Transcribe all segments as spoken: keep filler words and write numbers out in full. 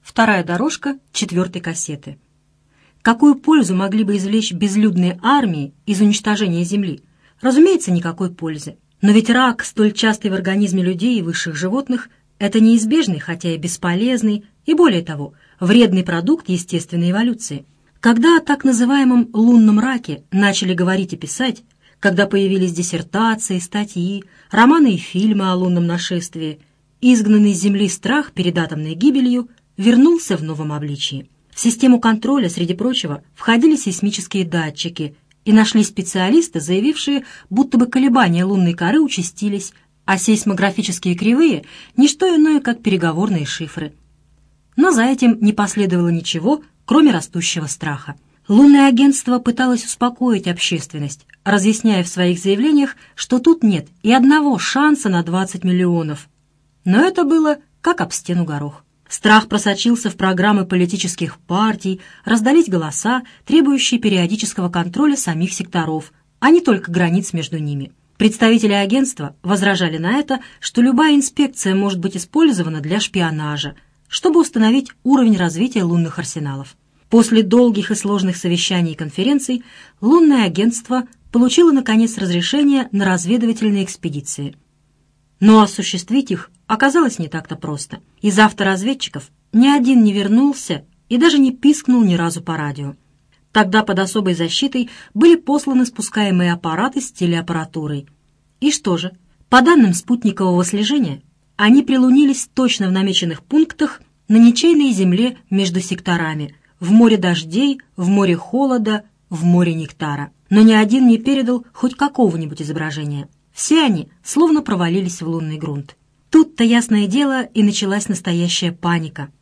Вторая дорожка четвертой кассеты. Какую пользу могли бы извлечь безлюдные армии из уничтожения Земли? Разумеется, никакой пользы. Но ведь рак, столь частый в организме людей и высших животных, это неизбежный, хотя и бесполезный, и более того, вредный продукт естественной эволюции. Когда о так называемом лунном раке начали говорить и писать, когда появились диссертации, статьи, романы и фильмы о лунном нашествии, изгнанный с Земли страх перед атомной гибелью вернулся в новом обличии. В систему контроля, среди прочего, входили сейсмические датчики, и нашлись специалисты, заявившие, будто бы колебания лунной коры участились, а сейсмографические кривые – не что иное, как переговорные шифры. Но за этим не последовало ничего, кроме растущего страха. Лунное агентство пыталось успокоить общественность, разъясняя в своих заявлениях, что тут нет и одного шанса на двадцать миллионов. Но это было как об стену горох. Страх просочился в программы политических партий, раздались голоса, требующие периодического контроля самих секторов, а не только границ между ними. Представители агентства возражали на это, что любая инспекция может быть использована для шпионажа, чтобы установить уровень развития лунных арсеналов. После долгих и сложных совещаний и конференций лунное агентство получило, наконец, разрешение на разведывательные экспедиции. Но осуществить их оказалось не так-то просто. Из авторазведчиков ни один не вернулся и даже не пискнул ни разу по радио. Тогда под особой защитой были посланы спускаемые аппараты с телеаппаратурой. И что же? По данным спутникового слежения, они прилунились точно в намеченных пунктах на ничейной земле между секторами, в море дождей, в море холода, в море нектара. Но ни один не передал хоть какого-нибудь изображения. Все они словно провалились в лунный грунт. Тут-то, ясное дело, и началась настоящая паника.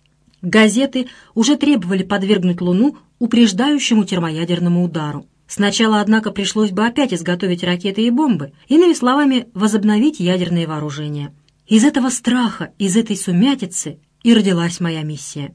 Газеты уже требовали подвергнуть Луну упреждающему термоядерному удару. Сначала, однако, пришлось бы опять изготовить ракеты и бомбы, иными словами, возобновить ядерные вооружения. Из этого страха, из этой сумятицы и родилась моя миссия.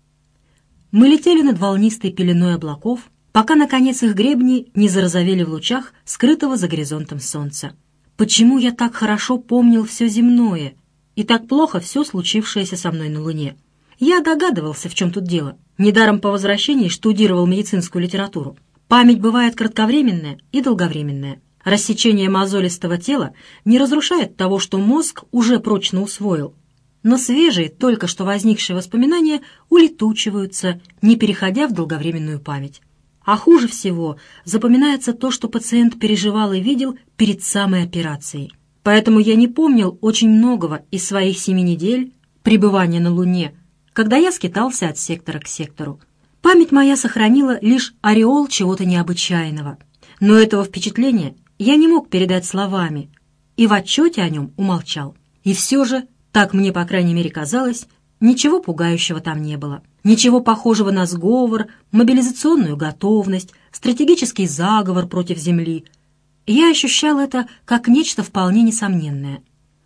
Мы летели над волнистой пеленой облаков, пока, наконец, их гребни не зарозовели в лучах, скрытого за горизонтом солнца. Почему я так хорошо помнил все земное и так плохо все случившееся со мной на Луне? Я догадывался, в чем тут дело. Недаром по возвращении штудировал медицинскую литературу. Память бывает кратковременная и долговременная. Рассечение мозолистого тела не разрушает того, что мозг уже прочно усвоил, но свежие, только что возникшие воспоминания улетучиваются, не переходя в долговременную память. А хуже всего запоминается то, что пациент переживал и видел перед самой операцией. Поэтому я не помнил очень многого из своих семи недель пребывания на Луне, когда я скитался от сектора к сектору. Память моя сохранила лишь ореол чего-то необычайного, но этого впечатления я не мог передать словами и в отчете о нем умолчал. И все же, так мне, по крайней мере, казалось, ничего пугающего там не было. Ничего похожего на сговор, мобилизационную готовность, стратегический заговор против Земли. Я ощущал это как нечто вполне несомненное.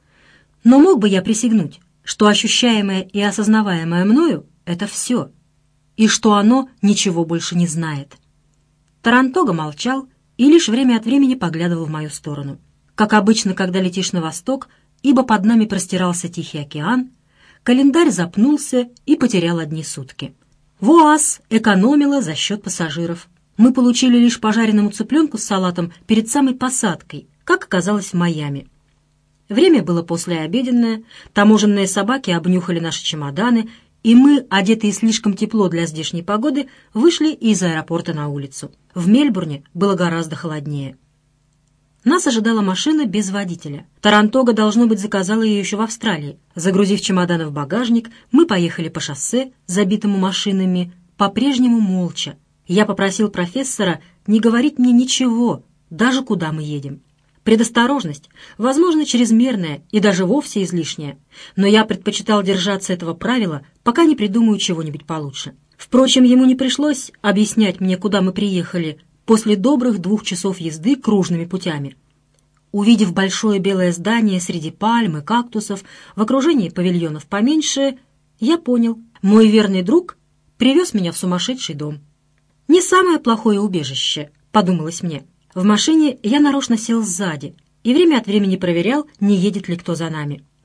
Но мог бы я присягнуть, что ощущаемое и осознаваемое мною — это все, и что оно ничего больше не знает. Тарантога молчал и лишь время от времени поглядывал в мою сторону. Как обычно, когда летишь на восток, ибо под нами простирался Тихий океан, календарь запнулся и потерял одни сутки. ВОАЗ экономила за счет пассажиров. Мы получили лишь по жареному цыпленку с салатом перед самой посадкой, как оказалось в Майами. Время было послеобеденное, таможенные собаки обнюхали наши чемоданы, и мы, одетые слишком тепло для здешней погоды, вышли из аэропорта на улицу. В Мельбурне было гораздо холоднее. Нас ожидала машина без водителя. Тарантога, должно быть, заказала ее еще в Австралии. Загрузив чемоданы в багажник, мы поехали по шоссе, забитому машинами, по-прежнему молча. Я попросил профессора не говорить мне ничего, даже куда мы едем. Предосторожность, возможно, чрезмерная и даже вовсе излишняя, но я предпочитал держаться этого правила, пока не придумаю чего-нибудь получше. Впрочем, ему не пришлось объяснять мне, куда мы приехали, после добрых двух часов езды кружными путями. Увидев большое белое здание среди пальм и кактусов, в окружении павильонов поменьше, я понял, мой верный друг привез меня в сумасшедший дом. «Не самое плохое убежище», — подумалось мне. В машине я нарочно сел сзади и время от времени проверял, не едет ли кто за нами.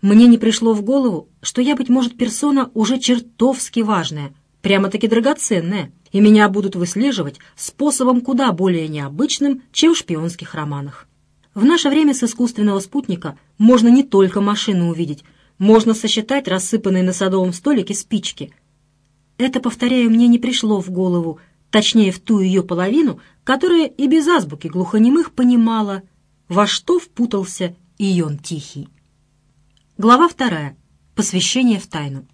Мне не пришло в голову, что я, быть может, персона уже чертовски важная, прямо-таки драгоценная, и меня будут выслеживать способом куда более необычным, чем в шпионских романах. В наше время с искусственного спутника можно не только машину увидеть, можно сосчитать рассыпанные на садовом столике спички. Это, повторяю, мне не пришло в голову, точнее, в ту ее половину, которая и без азбуки глухонемых понимала, во что впутался Ион Тихий. Глава вторая. Посвящение в тайну.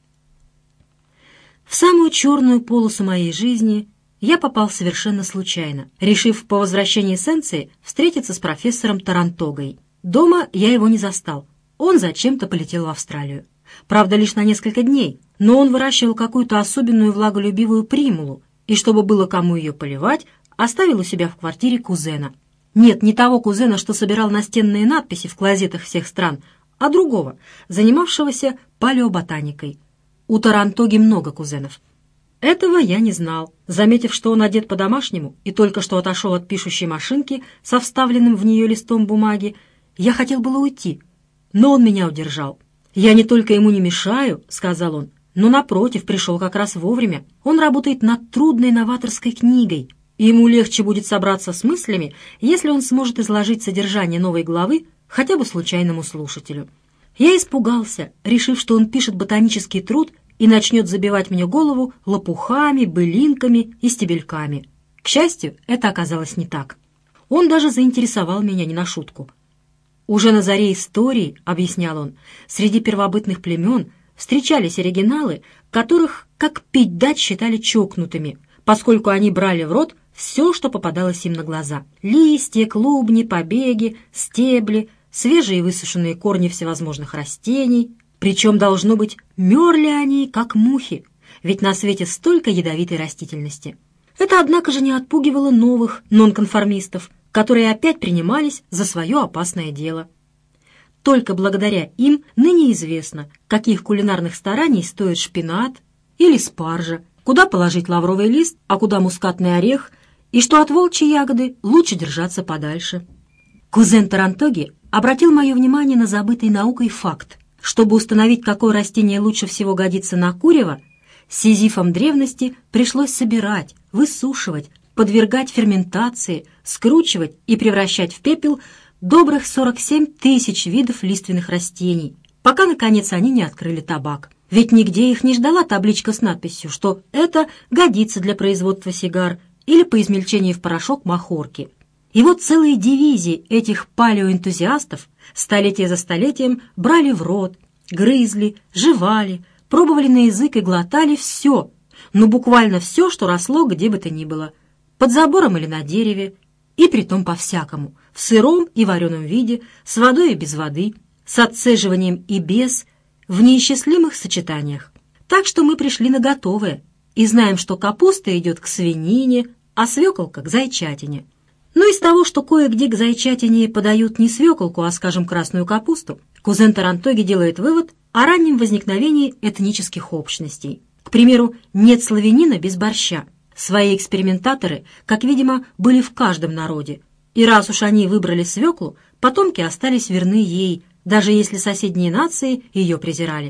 В самую черную полосу моей жизни я попал совершенно случайно, решив по возвращении Сенции встретиться с профессором Тарантогой. Дома я его не застал. Он зачем-то полетел в Австралию. Правда, лишь на несколько дней, но он выращивал какую-то особенную влаголюбивую примулу, и чтобы было кому ее поливать, оставил у себя в квартире кузена. Нет, не того кузена, что собирал настенные надписи в клозетах всех стран, а другого, занимавшегося палеоботаникой. У Тарантоги много кузенов. Этого я не знал. Заметив, что он одет по-домашнему и только что отошел от пишущей машинки со вставленным в нее листом бумаги, я хотел было уйти, но он меня удержал. «Я не только ему не мешаю», — сказал он, «но, напротив, пришел как раз вовремя. Он работает над трудной новаторской книгой, и ему легче будет собраться с мыслями, если он сможет изложить содержание новой главы хотя бы случайному слушателю». Я испугался, решив, что он пишет ботанический труд и начнет забивать мне голову лопухами, былинками и стебельками. К счастью, это оказалось не так. Он даже заинтересовал меня не на шутку. «Уже на заре истории, — объяснял он, — среди первобытных племен встречались оригиналы, которых, как пить дать, считали чокнутыми, поскольку они брали в рот все, что попадалось им на глаза. Листья, клубни, побеги, стебли, свежие и высушенные корни всевозможных растений. Причем, должно быть, мерли они, как мухи, ведь на свете столько ядовитой растительности». Это, однако же, не отпугивало новых нонконформистов, которые опять принимались за свое опасное дело. Только благодаря им ныне известно, каких кулинарных стараний стоит шпинат или спаржа, куда положить лавровый лист, а куда мускатный орех, и что от волчьей ягоды лучше держаться подальше. Кузен Тарантоги обратил мое внимание на забытый наукой факт. Чтобы установить, какое растение лучше всего годится на курево, сизифам древности пришлось собирать, высушивать, подвергать ферментации, скручивать и превращать в пепел добрых сорок семь тысяч видов лиственных растений, пока, наконец, они не открыли табак. Ведь нигде их не ждала табличка с надписью, что это годится для производства сигар или по измельчению в порошок махорки. И вот целые дивизии этих палеоэнтузиастов столетие за столетием брали в рот, грызли, жевали, пробовали на язык и глотали все, ну буквально все, что росло где бы то ни было, под забором или на дереве, и притом по-всякому, в сыром и вареном виде, с водой и без воды, с отцеживанием и без, в неисчислимых сочетаниях. Так что мы пришли на готовое и знаем, что капуста идет к свинине, а свеколка к зайчатине. Но из того, что кое-где к зайчатине подают не свеколку, а, скажем, красную капусту, кузен Тарантоги делает вывод о раннем возникновении этнических общностей. К примеру, нет славянина без борща. Свои экспериментаторы, как видимо, были в каждом народе. И раз уж они выбрали свеклу, потомки остались верны ей, даже если соседние нации ее презирали.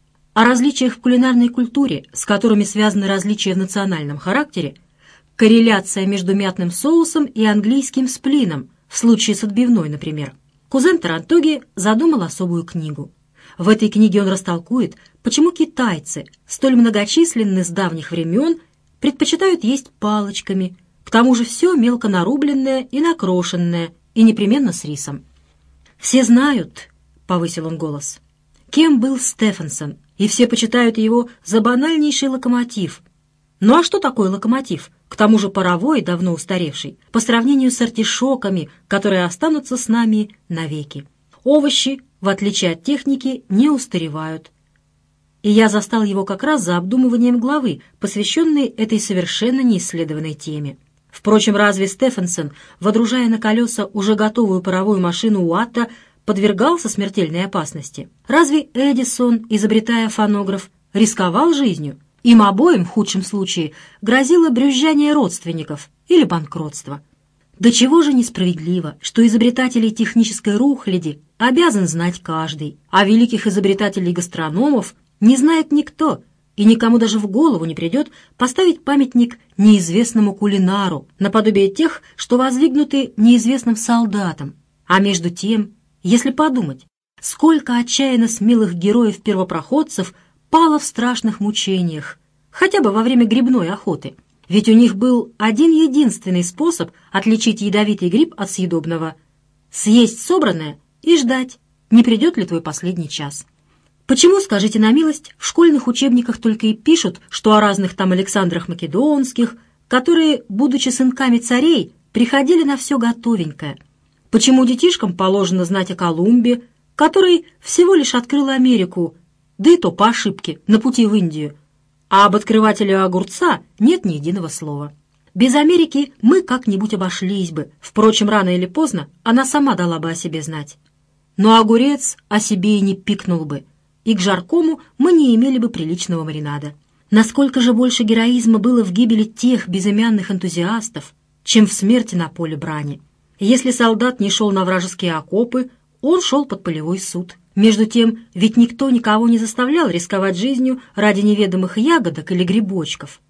О различиях в кулинарной культуре, с которыми связаны различия в национальном характере, корреляция между мятным соусом и английским сплином, в случае с отбивной, например, кузен Тарантоги задумал особую книгу. В этой книге он растолкует, почему китайцы, столь многочисленны с давних времен, предпочитают есть палочками, к тому же все мелко нарубленное и накрошенное, и непременно с рисом. «Все знают», — повысил он голос, — «кем был Стефенсон, и все почитают его за банальнейший локомотив. Ну а что такое локомотив? К тому же паровой, давно устаревший, по сравнению с артишоками, которые останутся с нами навеки. Овощи, в отличие от техники, не устаревают». И я застал его как раз за обдумыванием главы, посвященной этой совершенно неисследованной теме. Впрочем, разве Стефенсон, водружая на колеса уже готовую паровую машину Уатта, подвергался смертельной опасности? Разве Эдисон, изобретая фонограф, рисковал жизнью? Им обоим, в худшем случае, грозило брюзжание родственников или банкротство. До чего же несправедливо, что изобретателей технической рухляди обязан знать каждый, а великих изобретателей-гастрономов не знает никто, и никому даже в голову не придет поставить памятник неизвестному кулинару, наподобие тех, что воздвигнуты неизвестным солдатам. А между тем, если подумать, сколько отчаянно смелых героев-первопроходцев пало в страшных мучениях, хотя бы во время грибной охоты. Ведь у них был один единственный способ отличить ядовитый гриб от съедобного — съесть собранное и ждать, не придет ли твой последний час. Почему, скажите на милость, в школьных учебниках только и пишут, что о разных там Александрах Македонских, которые, будучи сынками царей, приходили на все готовенькое? Почему детишкам положено знать о Колумбе, который всего лишь открыл Америку, да и то по ошибке, на пути в Индию, а об открывателе огурца нет ни единого слова? Без Америки мы как-нибудь обошлись бы, впрочем, рано или поздно она сама дала бы о себе знать. Но огурец о себе и не пикнул бы, и к жаркому мы не имели бы приличного маринада. Насколько же больше героизма было в гибели тех безымянных энтузиастов, чем в смерти на поле брани. Если солдат не шел на вражеские окопы, он шел под полевой суд. Между тем, ведь никто никого не заставлял рисковать жизнью ради неведомых ягодок или грибочков.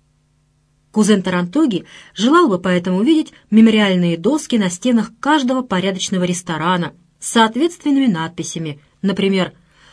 Кузен Тарантоги желал бы поэтому увидеть мемориальные доски на стенах каждого порядочного ресторана с соответственными надписями, например,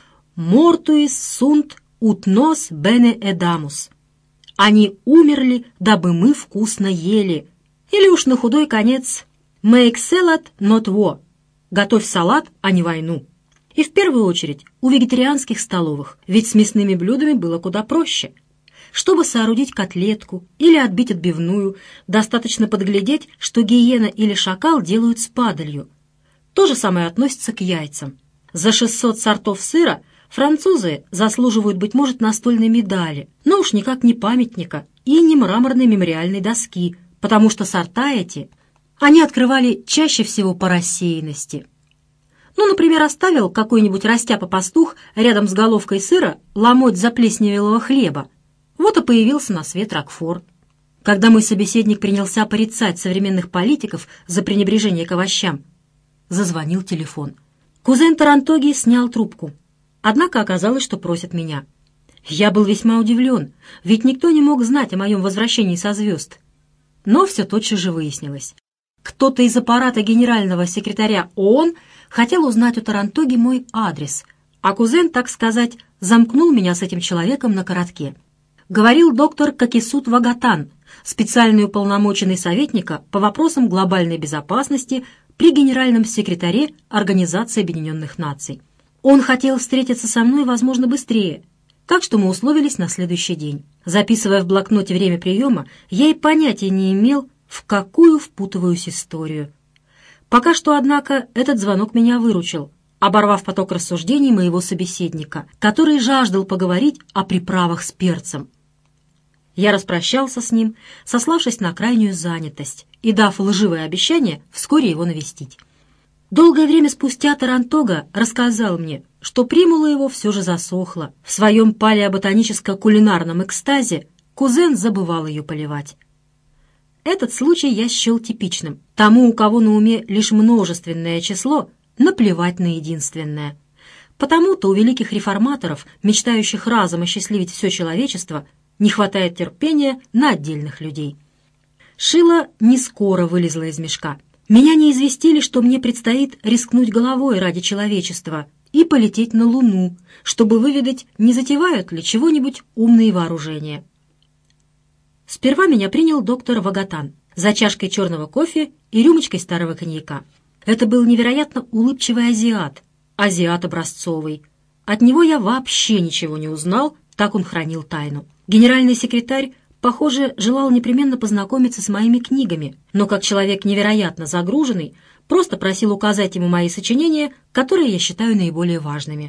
«Mortuis sunt ut nos bene edamus». «Они умерли, дабы мы вкусно ели». Или уж на худой конец «Make salad not war». «Готовь салат, а не войну». И в первую очередь у вегетарианских столовых, ведь с мясными блюдами было куда проще. Чтобы соорудить котлетку или отбить отбивную, достаточно подглядеть, что гиена или шакал делают с падалью. То же самое относится к яйцам. За шестьсот сортов сыра французы заслуживают, быть может, настольной медали, но уж никак не памятника и не мраморной мемориальной доски, потому что сорта эти они открывали чаще всего по рассеянности. Ну, например, оставил какой-нибудь растяпа-пастух рядом с головкой сыра ломоть заплесневелого хлеба. Вот и появился на свет Рокфор. Когда мой собеседник принялся порицать современных политиков за пренебрежение к овощам, зазвонил телефон. Кузен Тарантоги снял трубку. Однако оказалось, что просит меня. Я был весьма удивлен, ведь никто не мог знать о моем возвращении со звезд. Но все тотчас же выяснилось. Кто-то из аппарата генерального секретаря ООН хотел узнать у Тарантоги мой адрес, а кузен, так сказать, замкнул меня с этим человеком на коротке. Говорил доктор Какисут Вагатан, специальный уполномоченный советника по вопросам глобальной безопасности при генеральном секретаре Организации Объединенных Наций. Он хотел встретиться со мной, возможно, быстрее, так что мы условились на следующий день. Записывая в блокноте время приема, я и понятия не имел, в какую впутываюсь историю. Пока что, однако, этот звонок меня выручил, оборвав поток рассуждений моего собеседника, который жаждал поговорить о приправах с перцем. Я распрощался с ним, сославшись на крайнюю занятость и дав лживое обещание вскоре его навестить. Долгое время спустя Тарантога рассказал мне, что примула его все же засохла. В своем палеоботаническо-кулинарном экстазе кузен забывал ее поливать. Этот случай я счел типичным. Тому, у кого на уме лишь множественное число, наплевать на единственное. Потому-то у великих реформаторов, мечтающих разом осчастливить все человечество, не хватает терпения на отдельных людей. Шило не скоро вылезло из мешка. Меня не известили, что мне предстоит рискнуть головой ради человечества и полететь на Луну, чтобы выведать, не затевают ли чего-нибудь умные вооружения. Сперва меня принял доктор Вагатан за чашкой черного кофе и рюмочкой старого коньяка. Это был невероятно улыбчивый азиат, азиат образцовый. От него я вообще ничего не узнал, так он хранил тайну. Генеральный секретарь, похоже, желал непременно познакомиться с моими книгами, но как человек невероятно загруженный, просто просил указать ему мои сочинения, которые я считаю наиболее важными.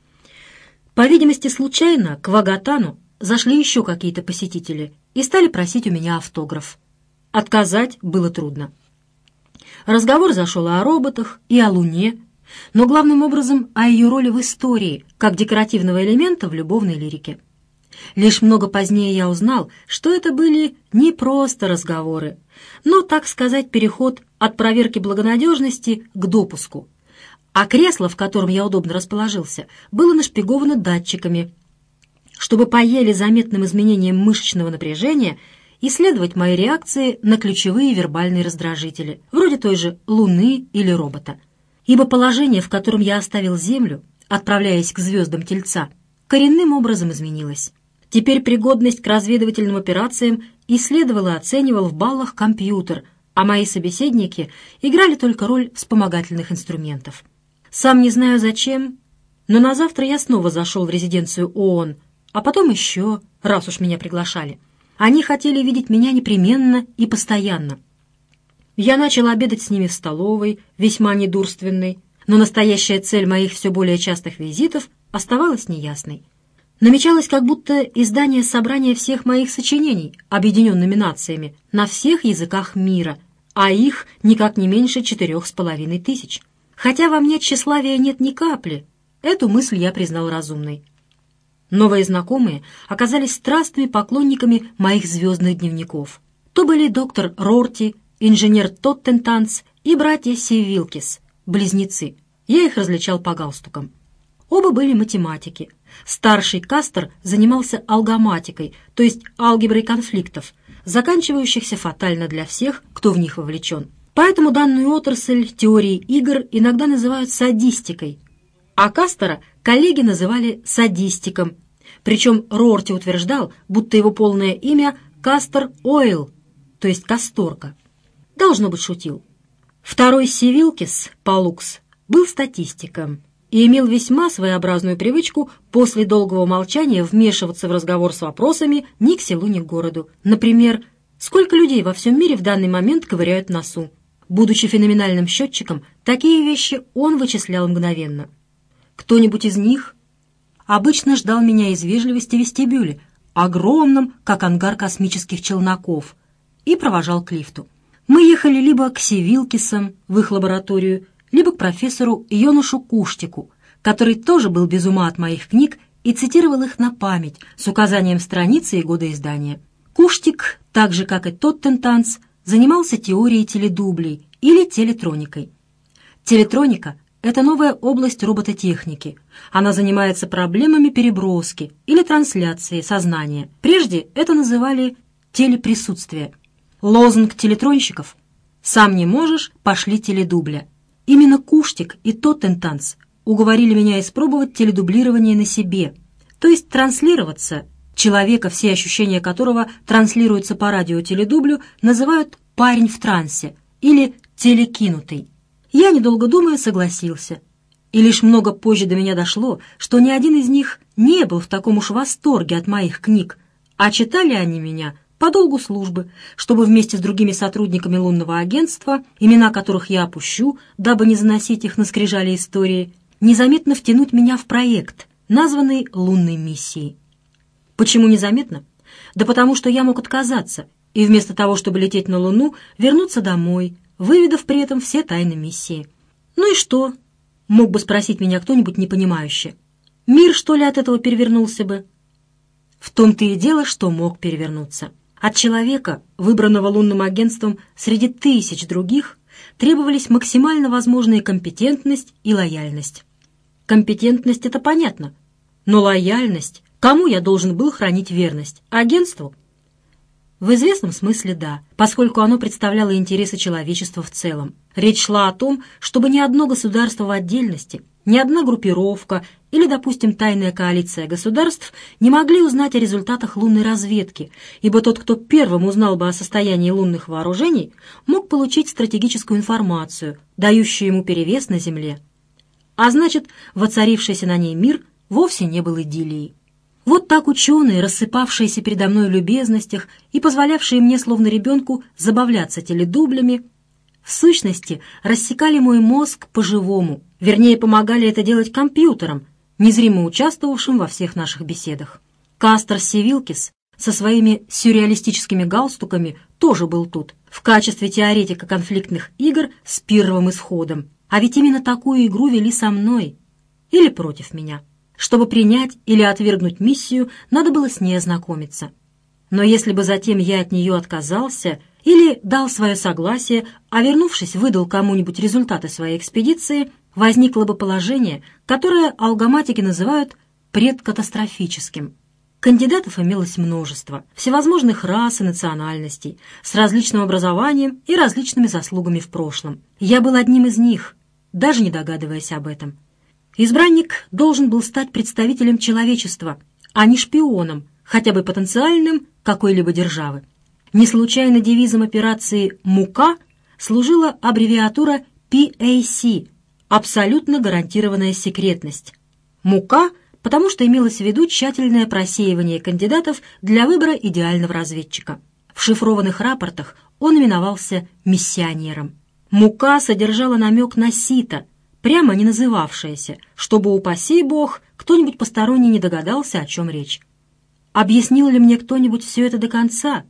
По видимости, случайно к Вагатану зашли еще какие-то посетители и стали просить у меня автограф. Отказать было трудно. Разговор зашел о роботах и о Луне, но главным образом о ее роли в истории, как декоративного элемента в любовной лирике. Лишь много позднее я узнал, что это были не просто разговоры, но, так сказать, переход от проверки благонадежности к допуску. а кресло, в котором я удобно расположился, было нашпиговано датчиками, чтобы по еле заметным изменениям мышечного напряжения исследовать мои реакции на ключевые вербальные раздражители, вроде той же Луны или робота. Ибо положение, в котором я оставил Землю, отправляясь к звездам Тельца, коренным образом изменилось. Теперь пригодность к разведывательным операциям исследовал и оценивал в баллах компьютер, а мои собеседники играли только роль вспомогательных инструментов. Сам не знаю зачем, но на завтра я снова зашел в резиденцию ООН, а потом еще, раз уж меня приглашали. Они хотели видеть меня непременно и постоянно. Я начал обедать с ними в столовой, весьма недурственной, но настоящая цель моих все более частых визитов оставалась неясной. Намечалось как будто издание собрания всех моих сочинений объединенными нациями на всех языках мира, а их никак не меньше четырех с половиной тысяч. Хотя во мне тщеславия нет ни капли, эту мысль я признал разумной. Новые знакомые оказались страстными поклонниками моих звездных дневников. То были доктор Рорти, инженер Тоттентанц и братья Сивилкис, близнецы. Я их различал по галстукам. Оба были математики. Старший Кастер занимался алгоматикой, то есть алгеброй конфликтов, заканчивающихся фатально для всех, кто в них вовлечен. Поэтому данную отрасль теории игр иногда называют садистикой, а Кастера коллеги называли садистиком. Причем Рорти утверждал, будто его полное имя Кастер Ойл, то есть Касторка. Должно быть, шутил. Второй Сивилкис, Палукс, был статистиком и имел весьма своеобразную привычку после долгого молчания вмешиваться в разговор с вопросами ни к селу, ни к городу. Например, сколько людей во всем мире в данный момент ковыряют носу? Будучи феноменальным счетчиком, такие вещи он вычислял мгновенно. Кто-нибудь из них обычно ждал меня из вежливости в вестибюле, огромном, как ангар космических челноков, и провожал к лифту. Мы ехали либо к Сивилкисам в их лабораторию, либо к профессору Йонушу Куштику, который тоже был без ума от моих книг и цитировал их на память с указанием страницы и года издания. Куштик, так же как и Тоттентанц, занимался теорией теледублей или телетроникой. Телетроника — это новая область робототехники. Она занимается проблемами переброски или трансляции сознания. Прежде это называли телеприсутствие. Лозунг телетронщиков «Сам не можешь, пошли теледубля». Именно Куштик и Тоттентанц уговорили меня испробовать теледублирование на себе, то есть транслироваться. Человека, все ощущения которого транслируются по радиотеледублю, называют «парень в трансе» или «телекинутый». Я, недолго думая, согласился. И лишь много позже до меня дошло, что ни один из них не был в таком уж восторге от моих книг, а читали они меня по долгу службы, чтобы вместе с другими сотрудниками лунного агентства, имена которых я опущу, дабы не заносить их на скрижали истории, незаметно втянуть меня в проект, названный «Лунной миссией». Почему незаметно? Да потому что я мог отказаться и вместо того, чтобы лететь на Луну, вернуться домой, выведав при этом все тайны миссии. «Ну и что?» — мог бы спросить меня кто-нибудь непонимающе. «Мир, что ли, от этого перевернулся бы?» В том-то и дело, что мог перевернуться. От человека, выбранного лунным агентством среди тысяч других, требовались максимально возможная компетентность и лояльность. Компетентность — это понятно, но лояльность... Кому я должен был хранить верность? Агентству? В известном смысле да, поскольку оно представляло интересы человечества в целом. Речь шла о том, чтобы ни одно государство в отдельности, ни одна группировка или, допустим, тайная коалиция государств не могли узнать о результатах лунной разведки, ибо тот, кто первым узнал бы о состоянии лунных вооружений, мог получить стратегическую информацию, дающую ему перевес на Земле. А значит, воцарившийся на ней мир вовсе не был идиллией. Вот так ученые, рассыпавшиеся передо мной в любезностях и позволявшие мне, словно ребенку, забавляться теледублями, в сущности рассекали мой мозг по-живому, вернее, помогали это делать компьютерам, незримо участвовавшим во всех наших беседах. Кастер Сивилкис со своими сюрреалистическими галстуками тоже был тут, в качестве теоретика конфликтных игр с пирровым исходом. А ведь именно такую игру вели со мной или против меня. Чтобы принять или отвергнуть миссию, надо было с ней ознакомиться. Но если бы затем я от нее отказался или дал свое согласие, а вернувшись выдал кому-нибудь результаты своей экспедиции, возникло бы положение, которое алгоматики называют предкатастрофическим. Кандидатов имелось множество, всевозможных рас и национальностей, с различным образованием и различными заслугами в прошлом. Я был одним из них, даже не догадываясь об этом. Избранник должен был стать представителем человечества, а не шпионом, хотя бы потенциальным, какой-либо державы. Не случайно девизом операции «Мука» служила аббревиатура пи эй си – абсолютно гарантированная секретность. «Мука» потому что имелось в виду тщательное просеивание кандидатов для выбора идеального разведчика. В шифрованных рапортах он именовался миссионером. «Мука» содержала намек на сито, прямо не называвшееся, чтобы, упаси бог, кто-нибудь посторонний не догадался, о чем речь. Объяснил ли мне кто-нибудь все это до конца?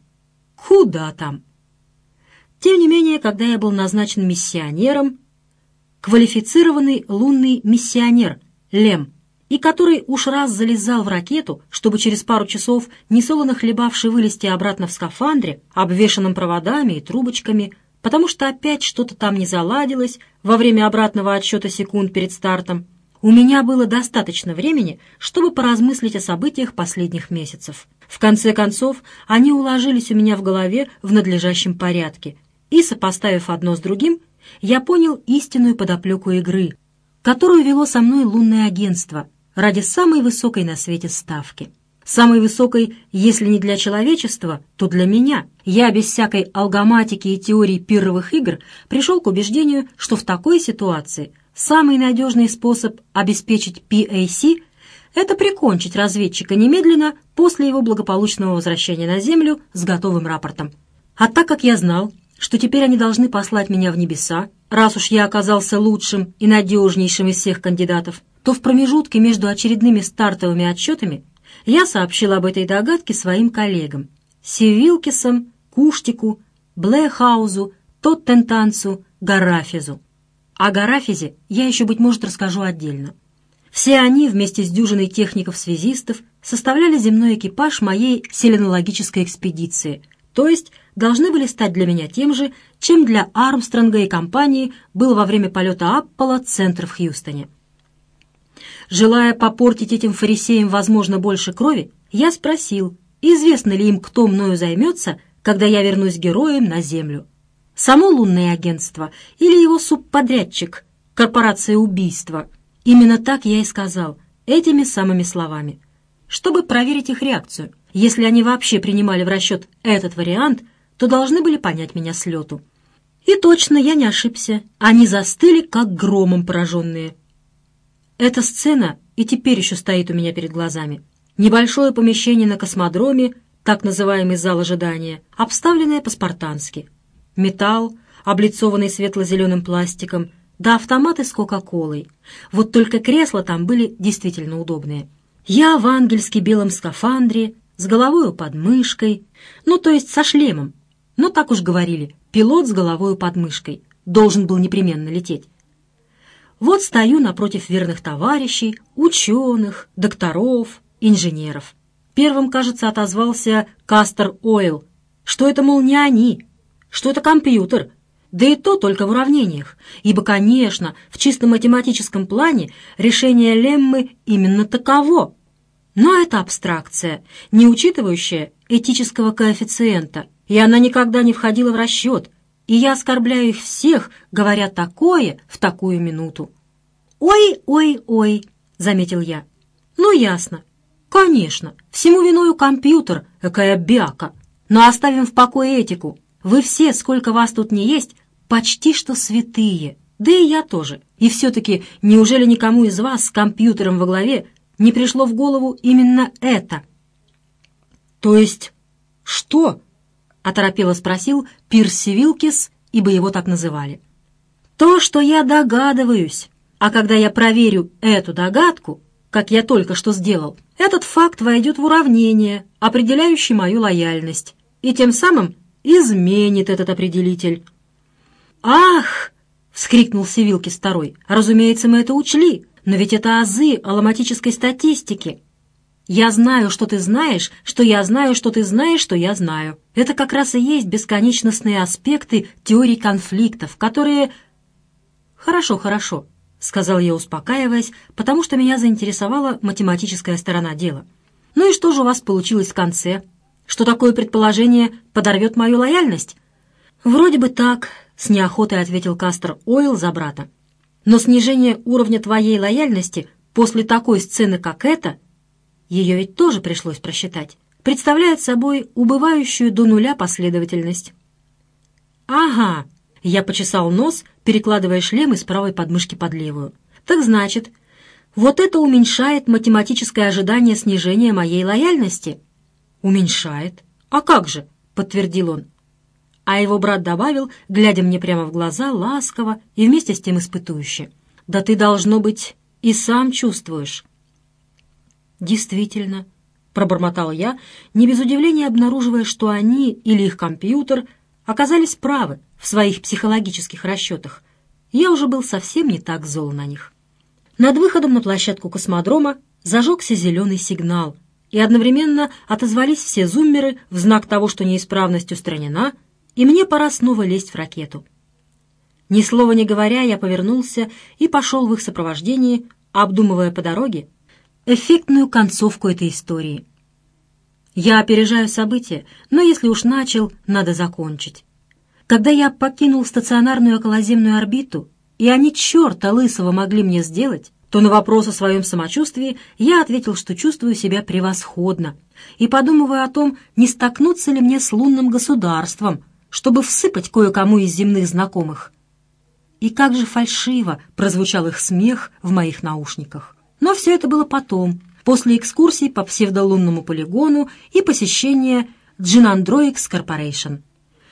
Куда там? Тем не менее, когда я был назначен миссионером, квалифицированный лунный миссионер, Лем, и который уж раз залезал в ракету, чтобы через пару часов, несолоно хлебавший, вылезти обратно в скафандре, обвешанном проводами и трубочками, потому что опять что-то там не заладилось во время обратного отсчета секунд перед стартом, у меня было достаточно времени, чтобы поразмыслить о событиях последних месяцев. В конце концов, они уложились у меня в голове в надлежащем порядке, и, сопоставив одно с другим, я понял истинную подоплеку игры, которую вело со мной лунное агентство ради самой высокой на свете ставки. Самой высокой, если не для человечества, то для меня. Я без всякой алгоматики и теории пирровых игр пришел к убеждению, что в такой ситуации самый надежный способ обеспечить пи эй си – это прикончить разведчика немедленно после его благополучного возвращения на Землю с готовым рапортом. А так как я знал, что теперь они должны послать меня в небеса, раз уж я оказался лучшим и надежнейшим из всех кандидатов, то в промежутке между очередными стартовыми отчетами я сообщил об этой догадке своим коллегам — Сивилкисам, Куштику, Блехаузу, Тоттентанцу, Гарафизу. О Гарафизе я еще, быть может, расскажу отдельно. Все они вместе с дюжиной техников-связистов составляли земной экипаж моей селенологической экспедиции, то есть должны были стать для меня тем же, чем для Армстронга и компании был во время полета Апполо центр в Хьюстоне. Желая попортить этим фарисеям, возможно, больше крови, я спросил, известно ли им, кто мною займется, когда я вернусь героем на Землю. Само лунное агентство или его субподрядчик, корпорация убийства. Именно так я и сказал, этими самыми словами. Чтобы проверить их реакцию, если они вообще принимали в расчет этот вариант, то должны были понять меня с лету. И точно я не ошибся, они застыли, как громом пораженные. Эта сцена и теперь еще стоит у меня перед глазами. Небольшое помещение на космодроме, так называемый зал ожидания, обставленное по-спартански. Металл, облицованный светло-зеленым пластиком, да автоматы с кока-колой. Вот только кресла там были действительно удобные. Я в ангельски белом скафандре, с головою под мышкой, ну, то есть со шлемом. Но так уж говорили, пилот с головою под мышкой должен был непременно лететь. Вот стою напротив верных товарищей, ученых, докторов, инженеров. Первым, кажется, отозвался Кастер Ойл, что это, мол, не они, что это компьютер, да и то только в уравнениях, ибо, конечно, в чисто математическом плане решение леммы именно таково. Но это абстракция, не учитывающая этического коэффициента, и она никогда не входила в расчет, и я оскорбляю их всех, говоря такое в такую минуту. «Ой, ой, ой», — заметил я. «Ну, ясно. Конечно, всему виною компьютер, какая бяка. Но оставим в покое этику. Вы все, сколько вас тут не есть, почти что святые. Да и я тоже. И все-таки, неужели никому из вас с компьютером во главе не пришло в голову именно это?» «То есть что?» — оторопело спросил Пирси Вилкис, ибо его так называли. «То, что я догадываюсь. А когда я проверю эту догадку, как я только что сделал, этот факт войдет в уравнение, определяющее мою лояльность, и тем самым изменит этот определитель». «Ах!» — вскрикнул Сивилкис второй. «Разумеется, мы это учли, но ведь это азы аломатической статистики. Я знаю, что ты знаешь, что я знаю, что ты знаешь, что я знаю. Это как раз и есть бесконечностные аспекты теории конфликтов, которые...» «Хорошо, хорошо. — сказал я, успокаиваясь, потому что меня заинтересовала математическая сторона дела. «Ну и что же у вас получилось в конце? Что такое предположение подорвет мою лояльность?» «Вроде бы так», — с неохотой ответил Кастер Ойл за брата. «Но снижение уровня твоей лояльности после такой сцены, как эта, ее ведь тоже пришлось просчитать, представляет собой убывающую до нуля последовательность». «Ага», — я почесал нос, перекладывая шлем из правой подмышки под левую. «Так значит, вот это уменьшает математическое ожидание снижения моей лояльности?» «Уменьшает? А как же?» — подтвердил он. А его брат добавил, глядя мне прямо в глаза, ласково и вместе с тем испытующе: «Да ты, должно быть, и сам чувствуешь». «Действительно», — пробормотал я, не без удивления обнаруживая, что они или их компьютер оказались правы в своих психологических расчетах. Я уже был совсем не так зол на них. Над выходом на площадку космодрома зажегся зеленый сигнал, и одновременно отозвались все зуммеры в знак того, что неисправность устранена, и мне пора снова лезть в ракету. Ни слова не говоря, я повернулся и пошел в их сопровождении, обдумывая по дороге эффектную концовку этой истории. Я опережаю события, но если уж начал, надо закончить. Когда я покинул стационарную околоземную орбиту, и они черта лысого могли мне сделать, то на вопрос о своем самочувствии я ответил, что чувствую себя превосходно, и подумываю о том, не столкнуться ли мне с лунным государством, чтобы всыпать кое-кому из земных знакомых. И как же фальшиво прозвучал их смех в моих наушниках. Но все это было потом, после экскурсий по псевдолунному полигону и посещения Gynandroix Corporation.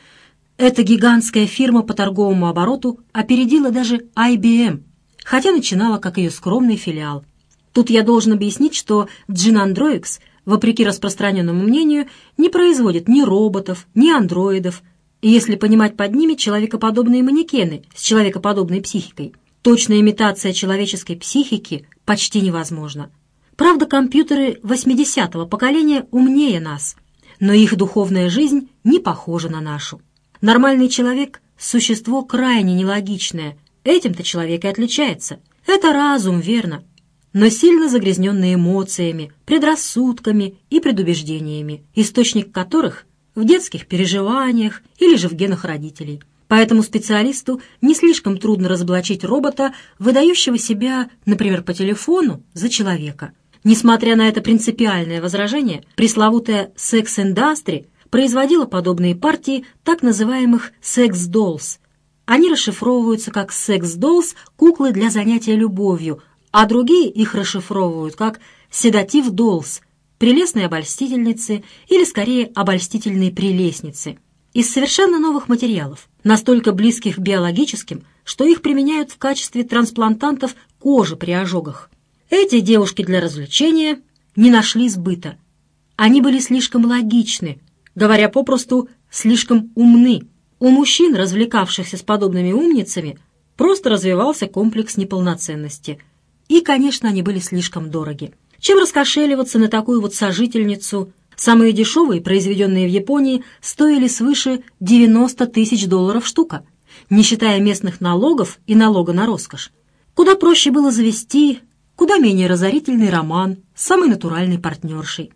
Эта гигантская фирма по торговому обороту опередила даже ай би эм, хотя начинала как ее скромный филиал. Тут я должен объяснить, что Gynandroix, вопреки распространенному мнению, не производит ни роботов, ни андроидов, и если понимать под ними человекоподобные манекены с человекоподобной психикой. Точная имитация человеческой психики почти невозможна. Правда, компьютеры восьмидесятого поколения умнее нас, но их духовная жизнь не похожа на нашу. Нормальный человек — существо крайне нелогичное, этим-то человек и отличается. Это разум, верно, но сильно загрязненный эмоциями, предрассудками и предубеждениями, источник которых в детских переживаниях или же в генах родителей. Поэтому специалисту не слишком трудно разоблачить робота, выдающего себя, например, по телефону, за человека. Несмотря на это принципиальное возражение, пресловутая секс-индастри производила подобные партии так называемых секс-доллс. Они расшифровываются как секс-доллс — куклы для занятия любовью, а другие их расшифровывают как седатив-доллс — прелестные обольстительницы или, скорее, обольстительные прелестницы. Из совершенно новых материалов, настолько близких к биологическим, что их применяют в качестве трансплантантов кожи при ожогах. Эти девушки для развлечения не нашли сбыта. Они были слишком логичны, говоря попросту, слишком умны. У мужчин, развлекавшихся с подобными умницами, просто развивался комплекс неполноценности. И, конечно, они были слишком дороги. Чем раскошеливаться на такую вот сожительницу? Самые дешевые, произведенные в Японии, стоили свыше девяносто тысяч долларов штука, не считая местных налогов и налога на роскошь. Куда проще было завести, куда менее разорительный роман с самой натуральной партнершей.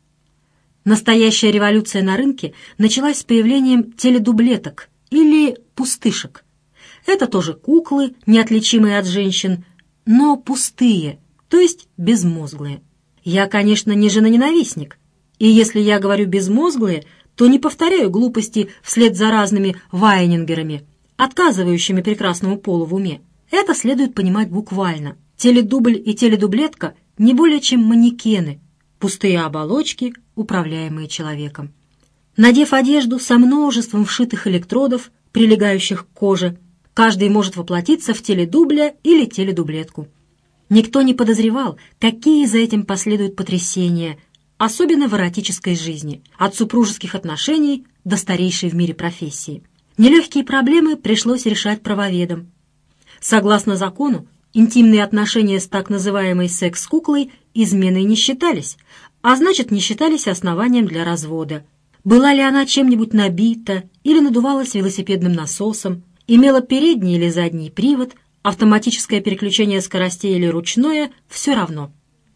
Настоящая революция на рынке началась с появлением теледублеток или пустышек. Это тоже куклы, неотличимые от женщин, но пустые, то есть безмозглые. Я, конечно, не женоненавистник, и если я говорю «безмозглые», то не повторяю глупости вслед за разными вайнингерами, отказывающими прекрасному полу в уме. Это следует понимать буквально. Теледубль и теледублетка не более чем манекены, пустые оболочки, управляемые человеком. Надев одежду со множеством вшитых электродов, прилегающих к коже, каждый может воплотиться в теледубля или теледублетку. Никто не подозревал, какие за этим последуют потрясения, особенно в эротической жизни, от супружеских отношений до старейшей в мире профессии. Нелегкие проблемы пришлось решать правоведам. Согласно закону, интимные отношения с так называемой секс-куклой изменой не считались, а значит, не считались основанием для развода. Была ли она чем-нибудь набита или надувалась велосипедным насосом, имела передний или задний привод, Автоматическое переключение скоростей или ручное – все равно.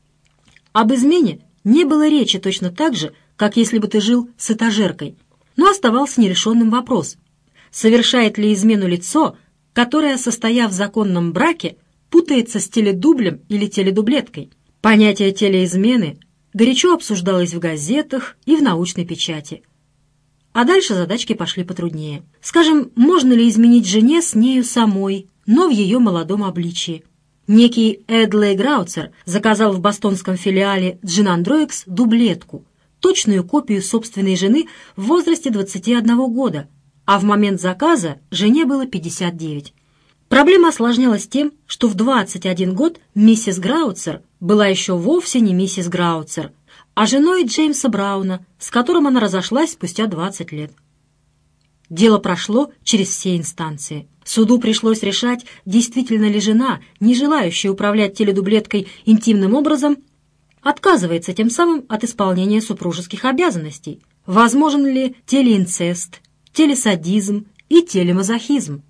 Об измене не было речи точно так же, как если бы ты жил с этажеркой. Но оставался нерешенным вопрос: совершает ли измену лицо, которое, состояв в законном браке, путается с теледублем или теледублеткой? Понятие телеизмены горячо обсуждалось в газетах и в научной печати. А дальше задачки пошли потруднее. Скажем, можно ли изменить жене с нею самой, но в ее молодом обличии? Некий Эдлей Грауцер заказал в бостонском филиале Джинандроикс дублетку, точную копию собственной жены в возрасте двадцати одного года, а в момент заказа жене было пятьдесят девять. Проблема осложнялась тем, что в двадцать один год миссис Грауцер была еще вовсе не миссис Грауцер, а женой Джеймса Брауна, с которым она разошлась спустя двадцать лет. Дело прошло через все инстанции. Суду пришлось решать, действительно ли жена, не желающая управлять теледублеткой интимным образом, отказывается тем самым от исполнения супружеских обязанностей. Возможен ли телеинцест, телесадизм и телемазохизм?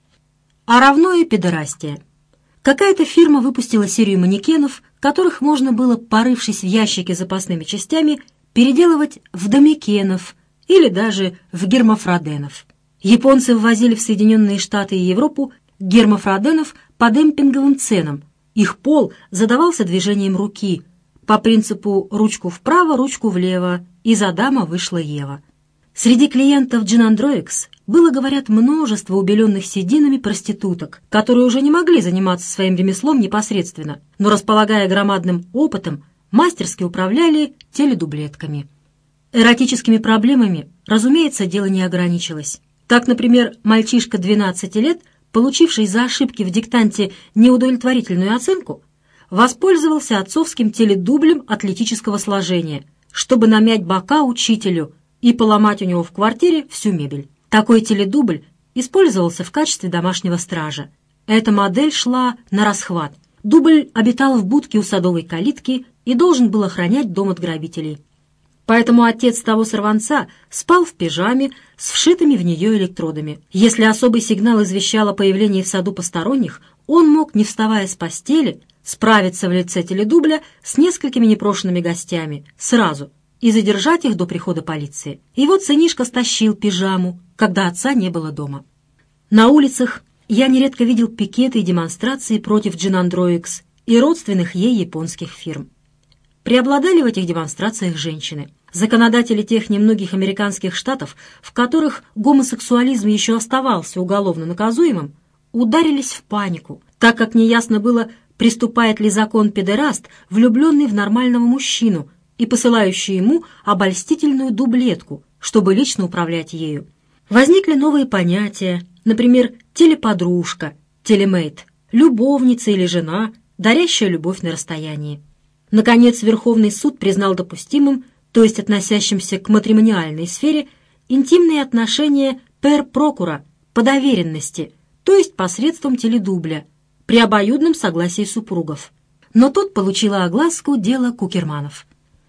А равно и педерастия. Какая-то фирма выпустила серию манекенов, которых можно было, порывшись в ящике с запасными частями, переделывать в домикенов или даже в гермафроденов. Японцы ввозили в Соединенные Штаты и Европу гермафроденов по демпинговым ценам. Их пол задавался движением руки, по принципу «ручку вправо, ручку влево», и за дама вышла Ева. Среди клиентов Джинандроикс было, говорят, множество убеленных сединами проституток, которые уже не могли заниматься своим ремеслом непосредственно, но, располагая громадным опытом, мастерски управляли теледублетками. Эротическими проблемами, разумеется, дело не ограничилось. Так, например, мальчишка двенадцати лет, получивший за ошибки в диктанте неудовлетворительную оценку, воспользовался отцовским теледублем атлетического сложения, чтобы намять бока учителю и поломать у него в квартире всю мебель. Такой теледубль использовался в качестве домашнего стража. Эта модель шла на расхват. Дубль обитал в будке у садовой калитки и должен был охранять дом от грабителей. Поэтому отец того сорванца спал в пижаме с вшитыми в нее электродами. Если особый сигнал извещал о появлении в саду посторонних, он мог, не вставая с постели, справиться в лице теледубля с несколькими непрошенными гостями сразу и задержать их до прихода полиции. И вот сынишка стащил пижаму, когда отца не было дома. На улицах я нередко видел пикеты и демонстрации против Джинандроикс и родственных ей японских фирм. Преобладали в этих демонстрациях женщины. Законодатели тех немногих американских штатов, в которых гомосексуализм еще оставался уголовно наказуемым, ударились в панику, так как неясно было, приступает ли закон педераст, влюбленный в нормального мужчину и посылающий ему обольстительную дублетку, чтобы лично управлять ею. Возникли новые понятия, например, телеподружка, телемейт, любовница или жена, дарящая любовь на расстоянии. Наконец, Верховный суд признал допустимым, то есть относящимся к матримониальной сфере, интимные отношения пер прокура, по доверенности, то есть посредством теледубля, при обоюдном согласии супругов. Но тут получила огласку дело Кукерманов.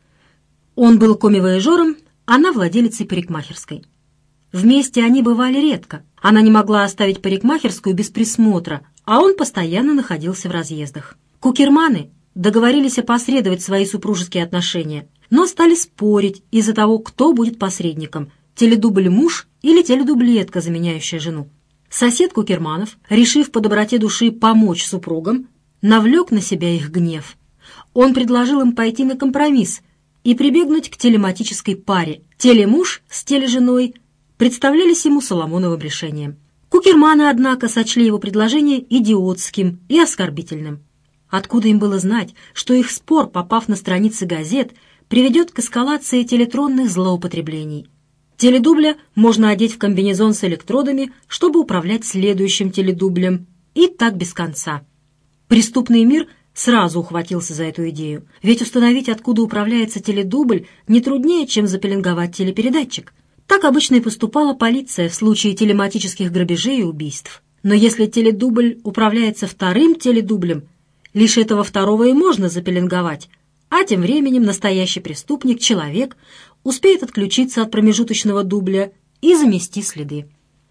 Он был коммивояжером, она владелицей парикмахерской. Вместе они бывали редко. Она не могла оставить парикмахерскую без присмотра, а он постоянно находился в разъездах. Кукерманы договорились опосредовать свои супружеские отношения, но стали спорить из-за того, кто будет посредником – теледубль-муж или теледублетка, заменяющая жену. Сосед Кукерманов, решив по доброте души помочь супругам, навлек на себя их гнев. Он предложил им пойти на компромисс и прибегнуть к телематической паре. Телемуж с тележеной представлялись ему Соломоновым решением. Кукерманы, однако, сочли его предложение идиотским и оскорбительным. Откуда им было знать, что их спор, попав на страницы газет, приведет к эскалации телетронных злоупотреблений? Теледубля можно одеть в комбинезон с электродами, чтобы управлять следующим теледублем, и так без конца. Преступный мир сразу ухватился за эту идею, ведь установить, откуда управляется теледубль, не труднее, чем запеленговать телепередатчик. Так обычно и поступала полиция в случае телематических грабежей и убийств. Но если теледубль управляется вторым теледублем, лишь этого второго и можно запеленговать, а тем временем настоящий преступник, человек, успеет отключиться от промежуточного дубля и замести следы.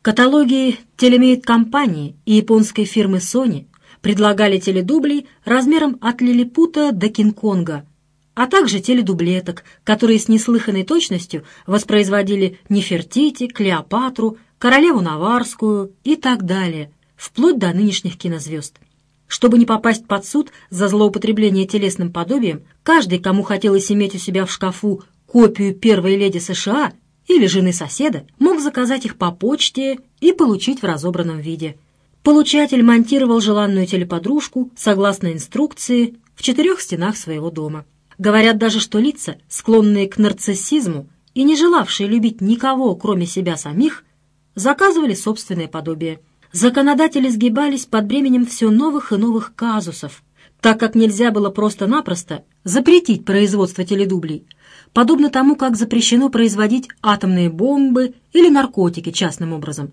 Каталоги телемейт-компании и японской фирмы Sony предлагали теледубли размером от лилипута до Кинг-Конга, а также теледублеток, которые с неслыханной точностью воспроизводили Нефертити, Клеопатру, королеву Наварскую и так далее, вплоть до нынешних кинозвезд. Чтобы не попасть под суд за злоупотребление телесным подобием, каждый, кому хотелось иметь у себя в шкафу копию первой леди США или жены соседа, мог заказать их по почте и получить в разобранном виде. Получатель монтировал желанную телеподружку согласно инструкции в четырех стенах своего дома. Говорят даже, что лица, склонные к нарциссизму и не желавшие любить никого, кроме себя самих, заказывали собственное подобие. Законодатели сгибались под бременем все новых и новых казусов, так как нельзя было просто-напросто запретить производство теледублей, подобно тому, как запрещено производить атомные бомбы или наркотики частным образом.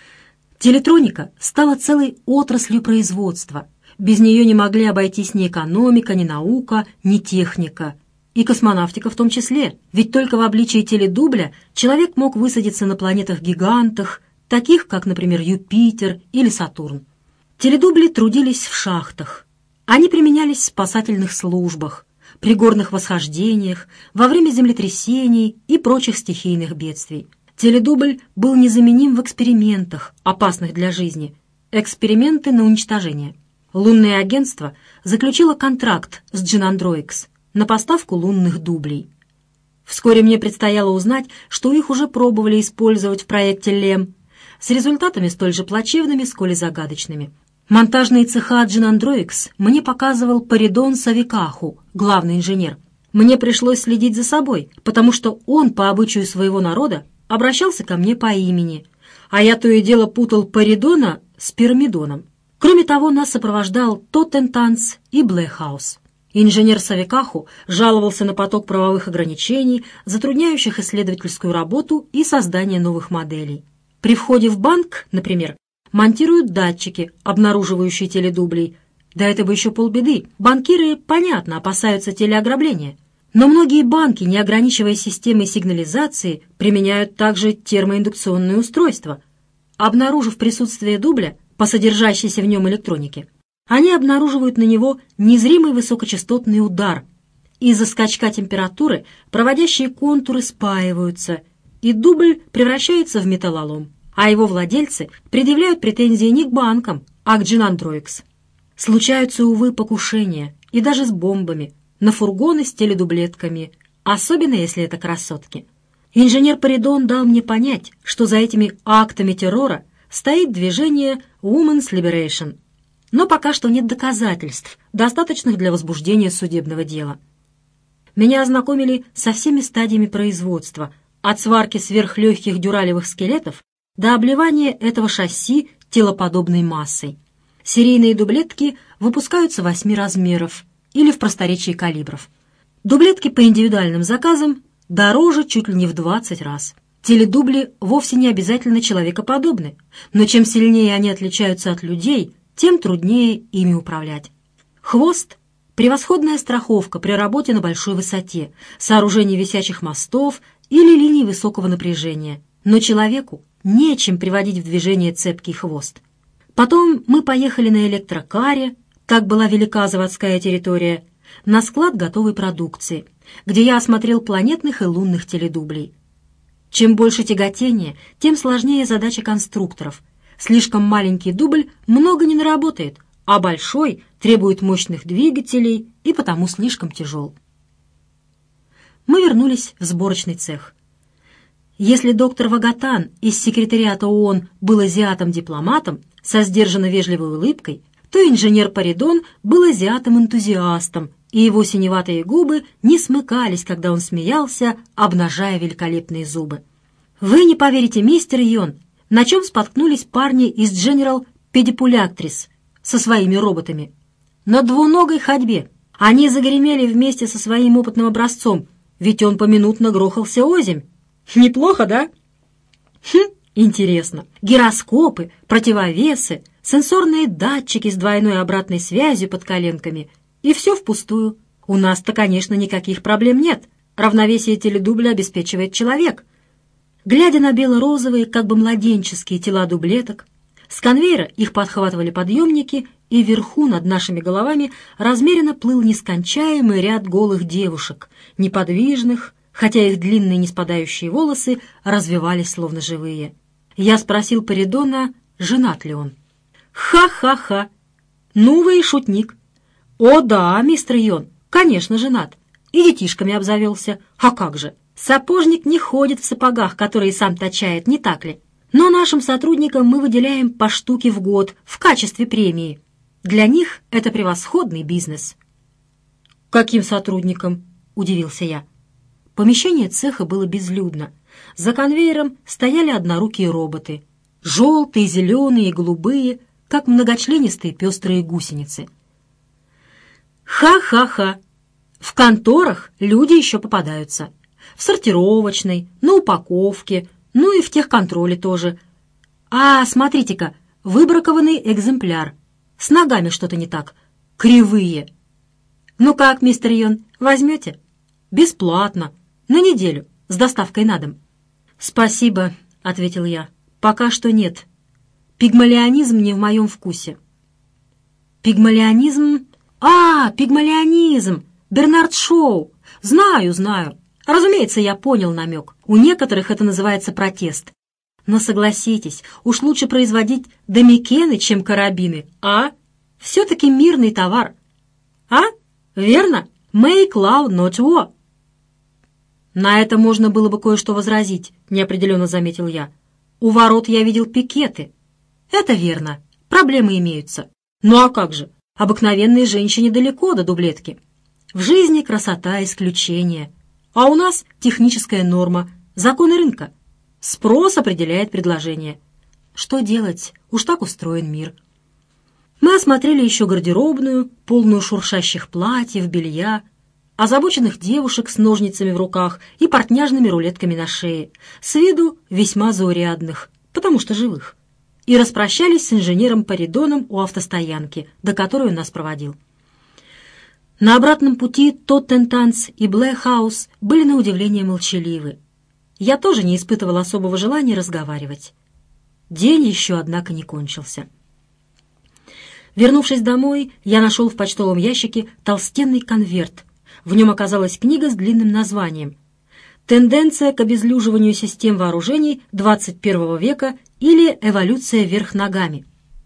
Телетроника стала целой отраслью производства. Без нее не могли обойтись ни экономика, ни наука, ни техника. И космонавтика в том числе, ведь только в обличии теледубля человек мог высадиться на планетах-гигантах, таких как, например, Юпитер или Сатурн. Теледубли трудились в шахтах. Они применялись в спасательных службах, при горных восхождениях, во время землетрясений и прочих стихийных бедствий. Теледубль был незаменим в экспериментах, опасных для жизни. Эксперименты на уничтожение. Лунное агентство заключило контракт с Джинандроикс на поставку лунных дублей. Вскоре мне предстояло узнать, что их уже пробовали использовать в проекте «Лем», с результатами столь же плачевными, сколь и загадочными. Монтажные цеха Джинандроикс мне показывал Паридон Савикаху, главный инженер. Мне пришлось следить за собой, потому что он, по обычаю своего народа, обращался ко мне по имени, а я то и дело путал Паридона с Пирамидоном. Кроме того, нас сопровождал Тоттентанц и Блэхаус. Инженер Савикаху жаловался на поток правовых ограничений, затрудняющих исследовательскую работу и создание новых моделей. При входе в банк, например, монтируют датчики, обнаруживающие теледублей. Да это бы еще полбеды. Банкиры, понятно, опасаются телеограбления. Но многие банки, не ограничивая системой сигнализации, применяют также термоиндукционные устройства. Обнаружив присутствие дубля по содержащейся в нем электронике, они обнаруживают на него незримый высокочастотный удар. Из-за скачка температуры проводящие контуры спаиваются, и дубль превращается в металлолом, а его владельцы предъявляют претензии не к банкам, а к Джинандроикс. Случаются, увы, покушения, и даже с бомбами, на фургоны с теледублетками, особенно если это красотки. Инженер Паридон дал мне понять, что за этими актами террора стоит движение Women's Liberation. Но пока что нет доказательств, достаточных для возбуждения судебного дела. Меня ознакомили со всеми стадиями производства, от сварки сверхлегких дюралевых скелетов до обливания этого шасси телоподобной массой. Серийные дублетки выпускаются восьми размеров или в просторечии калибров. Дублетки по индивидуальным заказам дороже чуть ли не в двадцать раз. Теледубли вовсе не обязательно человекоподобны, но чем сильнее они отличаются от людей, тем труднее ими управлять. Хвост — превосходная страховка при работе на большой высоте, сооружении висячих мостов или линий высокого напряжения, но человеку нечем приводить в движение цепкий хвост. Потом мы поехали на электрокаре, так была велика заводская территория, на склад готовой продукции, где я осмотрел планетных и лунных теледублей. Чем больше тяготения, тем сложнее задача конструкторов. Слишком маленький дубль много не наработает, а большой требует мощных двигателей и потому слишком тяжел. Мы вернулись в сборочный цех. Если доктор Вагатан из секретариата ООН был азиатом-дипломатом со сдержанно вежливой улыбкой, то инженер Паридон был азиатом-энтузиастом, и его синеватые губы не смыкались, когда он смеялся, обнажая великолепные зубы. Вы не поверите, мистер Йон, на чем споткнулись парни из General Pedipulactris со своими роботами? На двуногой ходьбе. Они загремели вместе со своим опытным образцом, ведь он поминутно грохался озимь. Неплохо, да? Хм, интересно. Гироскопы, противовесы, сенсорные датчики с двойной обратной связью под коленками. И все впустую. У нас-то, конечно, никаких проблем нет. Равновесие теледубля обеспечивает человек. Глядя на бело-розовые, как бы младенческие тела дублеток, с конвейера их подхватывали подъемники, и вверху над нашими головами размеренно плыл нескончаемый ряд голых девушек, неподвижных, хотя их длинные неспадающие волосы развивались словно живые. Я спросил Поридона, женат ли он. «Ха-ха-ха! Ну вы и шутник!» «О да, мистер Йон, конечно, женат. И детишками обзавелся. А как же? Сапожник не ходит в сапогах, которые сам точает, не так ли? Но нашим сотрудникам мы выделяем по штуке в год в качестве премии. Для них это превосходный бизнес». «Каким сотрудникам?» — удивился я. Помещение цеха было безлюдно. За конвейером стояли однорукие роботы. Желтые, зеленые и голубые, как многочленистые пестрые гусеницы. «Ха-ха-ха! В конторах люди еще попадаются. В сортировочной, на упаковке, ну и в техконтроле тоже. А, смотрите-ка, выбракованный экземпляр. С ногами что-то не так. Кривые. Ну как, мистер Йон, возьмете? Бесплатно. На неделю, с доставкой на дом». «Спасибо», — ответил я. «Пока что нет. Пигмалионизм не в моем вкусе». «Пигмалионизм? А, пигмалионизм! Бернард Шоу! Знаю, знаю. Разумеется, я понял намек. У некоторых это называется протест. Но согласитесь, уж лучше производить домикены, чем карабины, а? Все-таки мирный товар. А? Верно? Make love, not war». «На это можно было бы кое-что возразить», — неопределенно заметил я. «У ворот я видел пикеты». «Это верно. Проблемы имеются. Ну а как же? Обыкновенной женщине далеко до дублетки. В жизни красота — исключение. А у нас техническая норма, законы рынка. Спрос определяет предложение. Что делать? Уж так устроен мир». Мы осмотрели еще гардеробную, полную шуршащих платьев, белья, озабоченных девушек с ножницами в руках и портняжными рулетками на шее, с виду весьма заурядных, потому что живых, и распрощались с инженером Поридоном у автостоянки, до которой он нас проводил. На обратном пути Тоттентанс и Блэхаус были на удивление молчаливы. Я тоже не испытывал особого желания разговаривать. День еще, однако, не кончился. Вернувшись домой, я нашел в почтовом ящике толстенный конверт. В нем оказалась книга с длинным названием «Тенденция к обезлюживанию систем вооружений двадцать первого века или эволюция вверх ногами».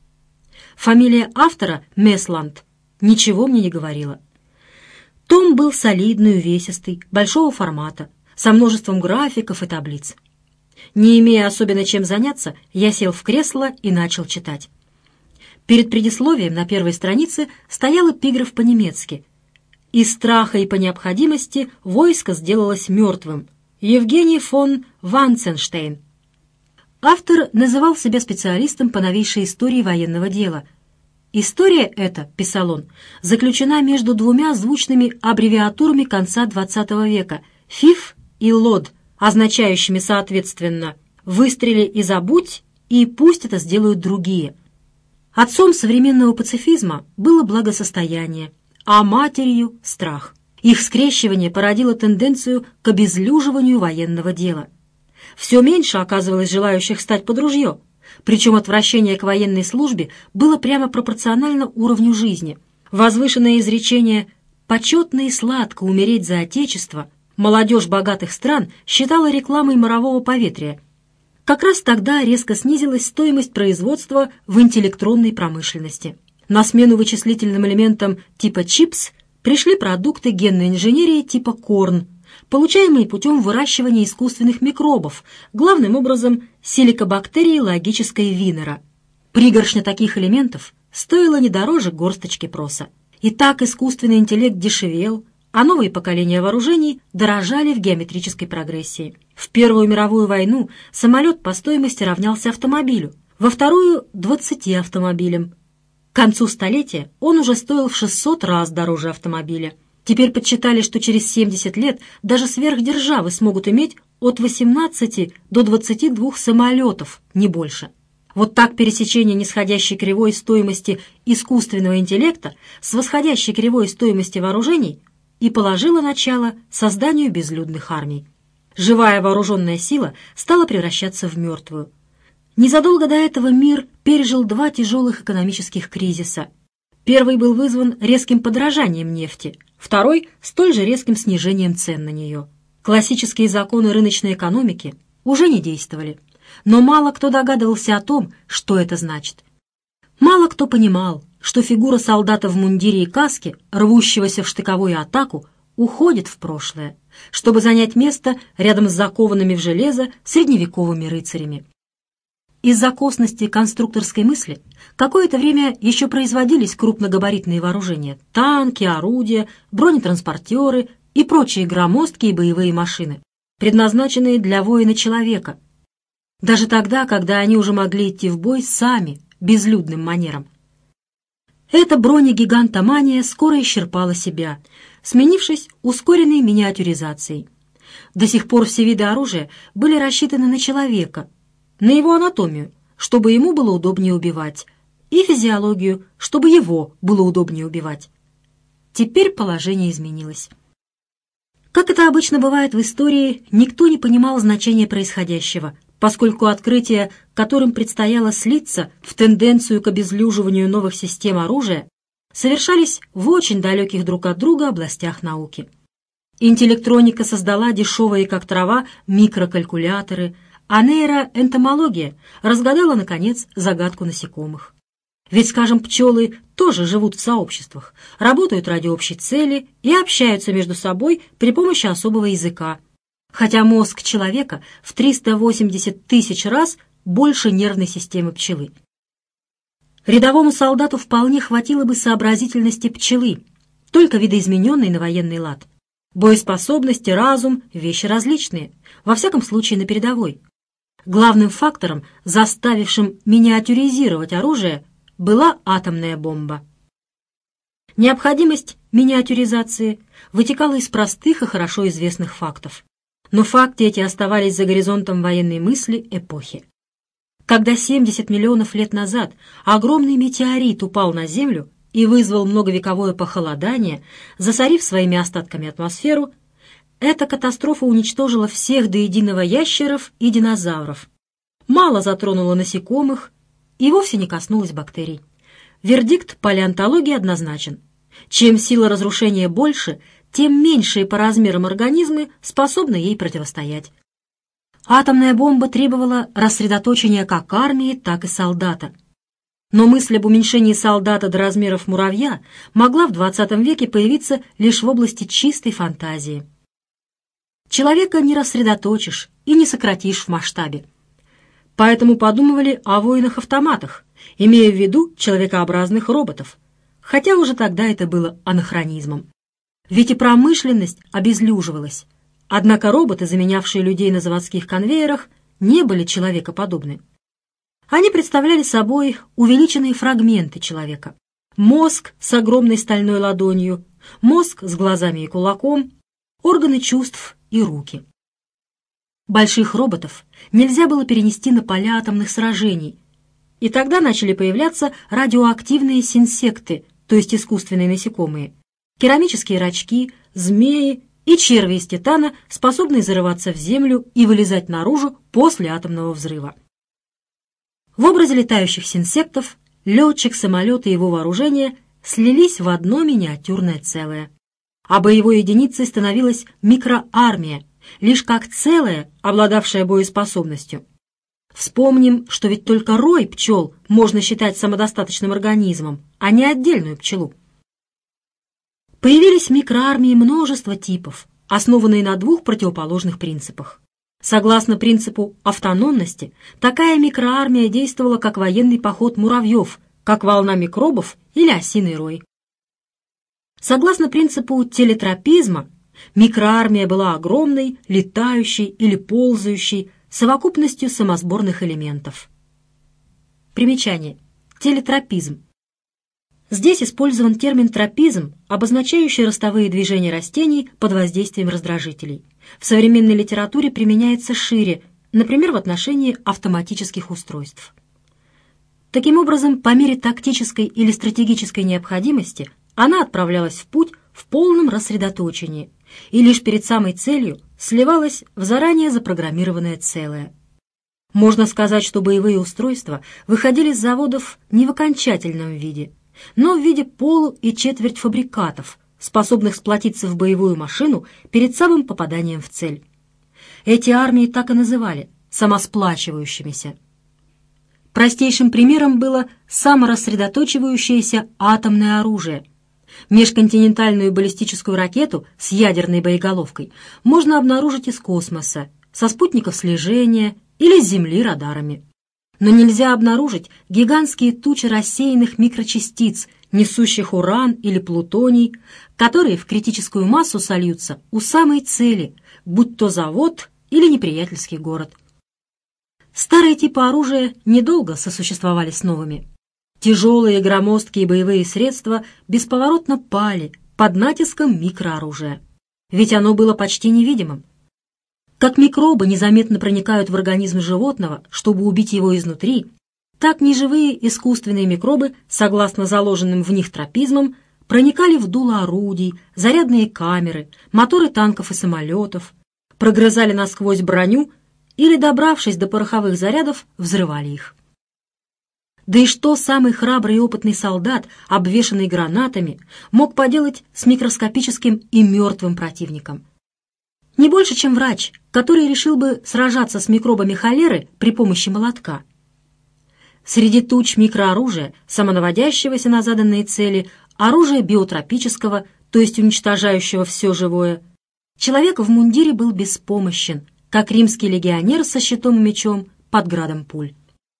Фамилия автора, Месланд, ничего мне не говорила. Том был солидный, увесистый, большого формата, со множеством графиков и таблиц. Не имея особенно чем заняться, я сел в кресло и начал читать. Перед предисловием на первой странице стоял эпиграф по-немецки: «Из страха и по необходимости войско сделалось мертвым. Евгений фон Ванценштейн». Автор называл себя специалистом по новейшей истории военного дела. «История эта, — писал он, — заключена между двумя звучными аббревиатурами конца двадцатого века — ФИФ и ЛОД, означающими, соответственно, «выстрели и забудь» и «пусть это сделают другие». Отцом современного пацифизма было благосостояние, а матерью — страх. Их скрещивание породило тенденцию к обезлюживанию военного дела. Все меньше оказывалось желающих стать под ружье, причем отвращение к военной службе было прямо пропорционально уровню жизни. Возвышенное изречение «почетно и сладко умереть за Отечество» молодежь богатых стран считала рекламой морового поветрия. Как раз тогда резко снизилась стоимость производства в интеллектронной промышленности. На смену вычислительным элементам типа чипс пришли продукты генной инженерии типа корн, получаемые путем выращивания искусственных микробов, главным образом силикобактерии логической Винера. Пригоршня таких элементов стоила не дороже горсточки проса. И так искусственный интеллект дешевел, а новые поколения вооружений дорожали в геометрической прогрессии. В Первую мировую войну самолет по стоимости равнялся автомобилю, во Вторую — двадцати автомобилям. К концу столетия он уже стоил в шестьсот раз дороже автомобиля. Теперь подсчитали, что через семьдесят лет даже сверхдержавы смогут иметь от восемнадцати до двадцати двух самолетов, не больше. Вот так пересечение нисходящей кривой стоимости искусственного интеллекта с восходящей кривой стоимости вооружений и положило начало созданию безлюдных армий. Живая вооруженная сила стала превращаться в мертвую. Незадолго до этого мир пережил два тяжелых экономических кризиса. Первый был вызван резким подорожанием нефти, второй — столь же резким снижением цен на нее. Классические законы рыночной экономики уже не действовали, но мало кто догадывался о том, что это значит. Мало кто понимал, что фигура солдата в мундире и каске, рвущегося в штыковую атаку, уходит в прошлое, чтобы занять место рядом с закованными в железо средневековыми рыцарями. Из-за косности конструкторской мысли какое-то время еще производились крупногабаритные вооружения — танки, орудия, бронетранспортеры и прочие громоздкие боевые машины, предназначенные для воина-человека, даже тогда, когда они уже могли идти в бой сами, безлюдным манером. Эта бронегигантомания скоро исчерпала себя, сменившись ускоренной миниатюризацией. До сих пор все виды оружия были рассчитаны на человека, на его анатомию, чтобы ему было удобнее убивать, и физиологию, чтобы его было удобнее убивать. Теперь положение изменилось. Как это обычно бывает в истории, никто не понимал значения происходящего, поскольку открытия, которым предстояло слиться в тенденцию к обезлюживанию новых систем оружия, совершались в очень далеких друг от друга областях науки. Интеллектроника создала дешевые, как трава, микрокалькуляторы, а нейроэнтомология разгадала, наконец, загадку насекомых. Ведь, скажем, пчелы тоже живут в сообществах, работают ради общей цели и общаются между собой при помощи особого языка, хотя мозг человека в триста восемьдесят тысяч раз больше нервной системы пчелы. Рядовому солдату вполне хватило бы сообразительности пчелы, только видоизмененной на военный лад. Боеспособность и разум — вещи различные, во всяком случае на передовой. Главным фактором, заставившим миниатюризировать оружие, была атомная бомба. Необходимость миниатюризации вытекала из простых и хорошо известных фактов. Но факты эти оставались за горизонтом военной мысли эпохи. Когда семьдесят миллионов лет назад огромный метеорит упал на Землю и вызвал многовековое похолодание, засорив своими остатками атмосферу, эта катастрофа уничтожила всех до единого ящеров и динозавров, мало затронула насекомых и вовсе не коснулась бактерий. Вердикт палеонтологии однозначен. Чем сила разрушения больше, тем меньшие по размерам организмы способны ей противостоять. Атомная бомба требовала рассредоточения как армии, так и солдата. Но мысль об уменьшении солдата до размеров муравья могла в двадцатом веке появиться лишь в области чистой фантазии. Человека не рассредоточишь и не сократишь в масштабе. Поэтому подумывали о воинах-автоматах, имея в виду человекообразных роботов, хотя уже тогда это было анахронизмом. Ведь и промышленность обезлюживалась, однако роботы, заменявшие людей на заводских конвейерах, не были человекоподобны. Они представляли собой увеличенные фрагменты человека. Мозг с огромной стальной ладонью, мозг с глазами и кулаком, органы чувств и руки. Больших роботов нельзя было перенести на поля атомных сражений, и тогда начали появляться радиоактивные синсекты, то есть искусственные насекомые, керамические рачки, змеи и черви из титана, способные зарываться в землю и вылезать наружу после атомного взрыва. В образе летающих синсектов летчик, самолет и его вооружение слились в одно миниатюрное целое. А боевой единицей становилась микроармия, лишь как целое, обладавшее боеспособностью. Вспомним, что ведь только рой пчел можно считать самодостаточным организмом, а не отдельную пчелу. Появились микроармии множества типов, основанные на двух противоположных принципах. Согласно принципу автономности, такая микроармия действовала как военный поход муравьев, как волна микробов или осиный рой. Согласно принципу телетропизма, микроармия была огромной, летающей или ползающей, совокупностью самосборных элементов. Примечание. Телетропизм. Здесь использован термин тропизм, обозначающий ростовые движения растений под воздействием раздражителей. В современной литературе применяется шире, например, в отношении автоматических устройств. Таким образом, по мере тактической или стратегической необходимости она отправлялась в путь в полном рассредоточении и лишь перед самой целью сливалось в заранее запрограммированное целое. Можно сказать, что боевые устройства выходили с заводов не в окончательном виде, но в виде полу- и четвертьфабрикатов, способных сплотиться в боевую машину перед самым попаданием в цель. Эти армии так и называли – самосплачивающимися. Простейшим примером было саморассредоточивающееся атомное оружие. Межконтинентальную баллистическую ракету с ядерной боеголовкой можно обнаружить из космоса, со спутников слежения или с Земли радарами. Но нельзя обнаружить гигантские тучи рассеянных микрочастиц, несущих уран или плутоний, которые в критическую массу сольются у самой цели, будь то завод или неприятельский город. Старые типы оружия недолго сосуществовали с новыми. Тяжелые громоздкие боевые средства бесповоротно пали под натиском микрооружия, ведь оно было почти невидимым. Как микробы незаметно проникают в организм животного, чтобы убить его изнутри, так неживые искусственные микробы, согласно заложенным в них тропизмам, проникали в дуло орудий, зарядные камеры, моторы танков и самолетов, прогрызали насквозь броню или, добравшись до пороховых зарядов, взрывали их. Да и что самый храбрый и опытный солдат, обвешанный гранатами, мог поделать с микроскопическим и мертвым противником? Не больше, чем врач, который решил бы сражаться с микробами холеры при помощи молотка. Среди туч микрооружия, самонаводящегося на заданные цели, оружия биотропического, то есть уничтожающего все живое, человек в мундире был беспомощен, как римский легионер со щитом и мечом под градом пуль.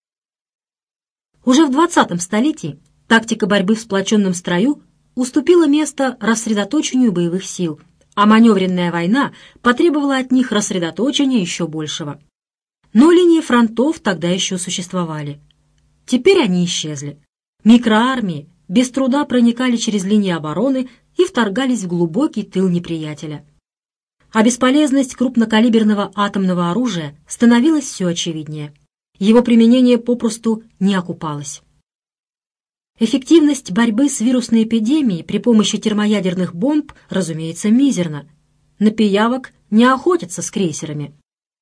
Уже в двадцатом столетии тактика борьбы в сплоченном строю уступила место рассредоточению боевых сил, а маневренная война потребовала от них рассредоточения еще большего. Но линии фронтов тогда еще существовали. Теперь они исчезли. Микроармии без труда проникали через линии обороны и вторгались в глубокий тыл неприятеля. А бесполезность крупнокалиберного атомного оружия становилась все очевиднее. Его применение попросту не окупалось. Эффективность борьбы с вирусной эпидемией при помощи термоядерных бомб, разумеется, мизерна. На пиявок не охотятся с крейсерами.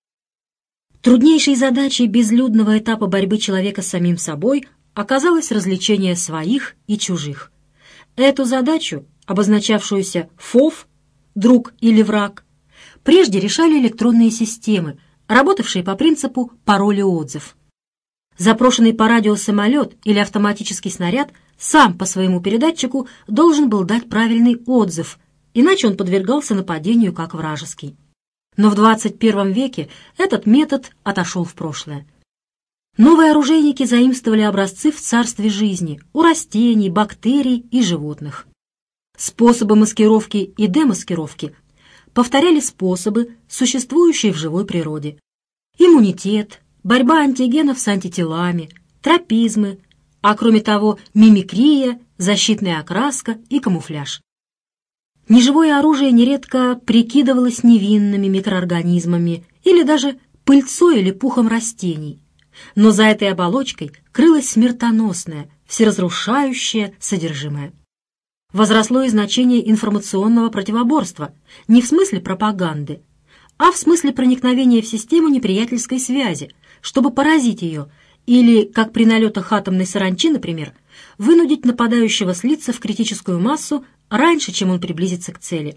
Труднейшей задачей безлюдного этапа борьбы человека с самим собой оказалось развлечение своих и чужих. Эту задачу, обозначавшуюся ФОВ, друг или враг, прежде решали электронные системы, работавшие по принципу пароль и отзыв. Запрошенный по радио самолет или автоматический снаряд сам по своему передатчику должен был дать правильный отзыв, иначе он подвергался нападению как вражеский. Но в двадцать первом веке этот метод отошел в прошлое. Новые оружейники заимствовали образцы в царстве жизни у растений, бактерий и животных. Способы маскировки и демаскировки повторяли способы, существующие в живой природе. Иммунитет, борьба антигенов с антителами, тропизмы, а кроме того мимикрия, защитная окраска и камуфляж. Неживое оружие нередко прикидывалось невинными микроорганизмами или даже пыльцой или пухом растений, но за этой оболочкой крылось смертоносное, всеразрушающее содержимое. Возросло и значение информационного противоборства, не в смысле пропаганды, а в смысле проникновения в систему неприятельской связи, чтобы поразить ее, или, как при налетах атомной саранчи, например, вынудить нападающего слиться в критическую массу раньше, чем он приблизится к цели.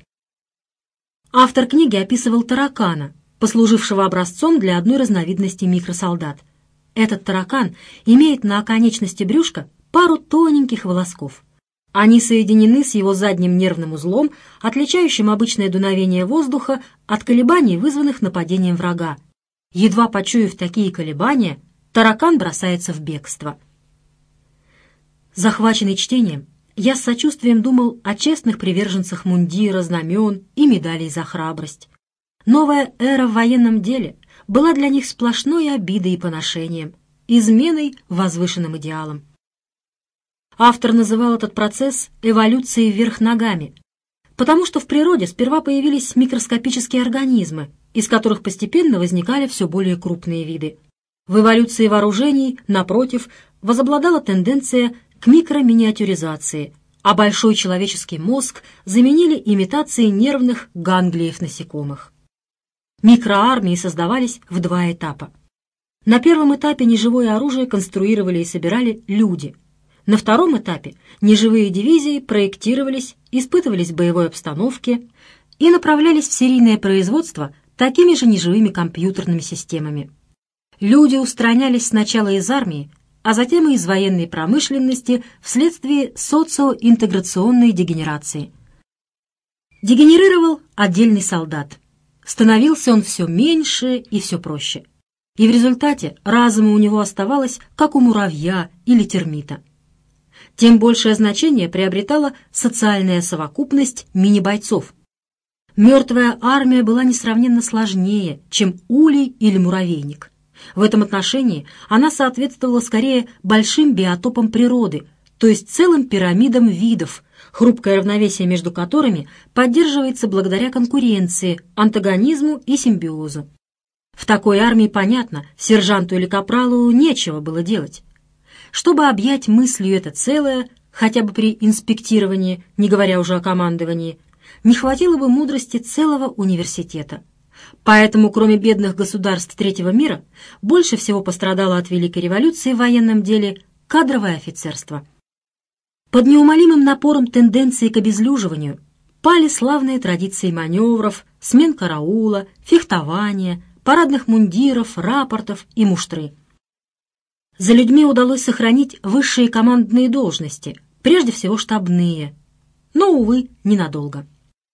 Автор книги описывал таракана, послужившего образцом для одной разновидности микросолдат. Этот таракан имеет на оконечности брюшка пару тоненьких волосков. Они соединены с его задним нервным узлом, отличающим обычное дуновение воздуха от колебаний, вызванных нападением врага. Едва почуяв такие колебания, таракан бросается в бегство. Захваченный чтением, я с сочувствием думал о честных приверженцах мундира, знамен и медалей за храбрость. Новая эра в военном деле была для них сплошной обидой и поношением, изменой возвышенным идеалам. Автор называл этот процесс эволюцией вверх ногами, потому что в природе сперва появились микроскопические организмы, из которых постепенно возникали все более крупные виды. В эволюции вооружений, напротив, возобладала тенденция к микроминиатюризации, а большой человеческий мозг заменили имитацией нервных ганглиев насекомых. Микроармии создавались в два этапа. На первом этапе неживое оружие конструировали и собирали люди. На втором этапе неживые дивизии проектировались, испытывались в боевой обстановке и направлялись в серийное производство такими же неживыми компьютерными системами. Люди устранялись сначала из армии, а затем и из военной промышленности вследствие социоинтеграционной дегенерации. Дегенерировал отдельный солдат. Становился он все меньше и все проще. И в результате разума у него оставалось, как у муравья или термита. Тем большее значение приобретала социальная совокупность мини-бойцов. Мертвая армия была несравненно сложнее, чем улей или муравейник. В этом отношении она соответствовала скорее большим биотопам природы, то есть целым пирамидам видов, хрупкое равновесие между которыми поддерживается благодаря конкуренции, антагонизму и симбиозу. В такой армии, понятно, сержанту или капралу нечего было делать. Чтобы объять мыслью это целое, хотя бы при инспектировании, не говоря уже о командовании, не хватило бы мудрости целого университета. Поэтому, кроме бедных государств третьего мира, больше всего пострадало от Великой революции в военном деле кадровое офицерство. Под неумолимым напором тенденции к обезлюживанию пали славные традиции маневров, смен караула, фехтования, парадных мундиров, рапортов и муштры. За людьми удалось сохранить высшие командные должности, прежде всего штабные, но, увы, ненадолго.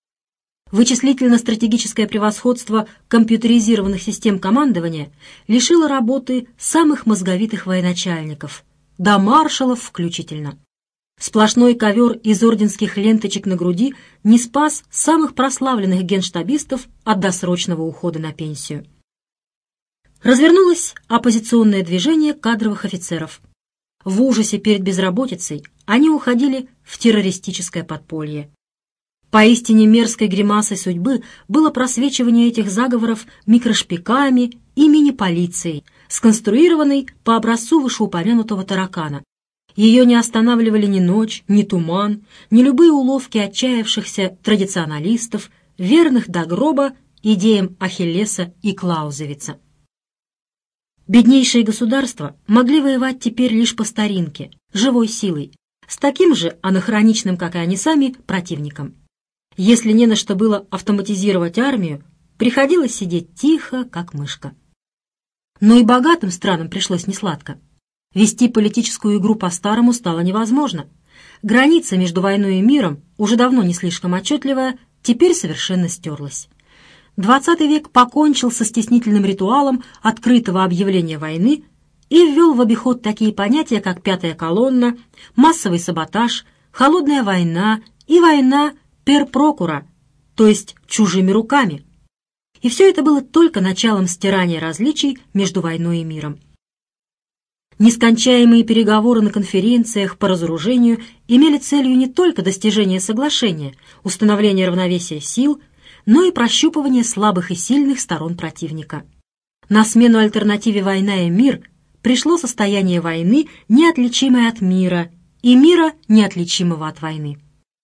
Вычислительно-стратегическое превосходство компьютеризированных систем командования лишило работы самых мозговитых военачальников, до маршалов включительно. Сплошной ковер из орденских ленточек на груди не спас самых прославленных генштабистов от досрочного ухода на пенсию. Развернулось оппозиционное движение кадровых офицеров. В ужасе перед безработицей они уходили в террористическое подполье. Поистине мерзкой гримасой судьбы было просвечивание этих заговоров микрошпиками и мини-полицией, сконструированной по образцу вышеупомянутого таракана. Ее не останавливали ни ночь, ни туман, ни любые уловки отчаявшихся традиционалистов, верных до гроба идеям Ахиллеса и Клаузевица. Беднейшие государства могли воевать теперь лишь по старинке, живой силой, с таким же анахроничным, как и они сами, противником. Если не на что было автоматизировать армию, приходилось сидеть тихо, как мышка. Но и богатым странам пришлось несладко. Вести политическую игру по-старому стало невозможно. Граница между войной и миром, уже давно не слишком отчетливая, теперь совершенно стерлась. Двадцатый век покончил со стеснительным ритуалом открытого объявления войны и ввел в обиход такие понятия, как пятая колонна, массовый саботаж, холодная война и война пер прокура, то есть чужими руками. И все это было только началом стирания различий между войной и миром. Нескончаемые переговоры на конференциях по разоружению имели целью не только достижение соглашения, установление равновесия сил, но и прощупывание слабых и сильных сторон противника. На смену альтернативе «война и мир» пришло состояние войны, неотличимое от мира, и мира, неотличимого от войны.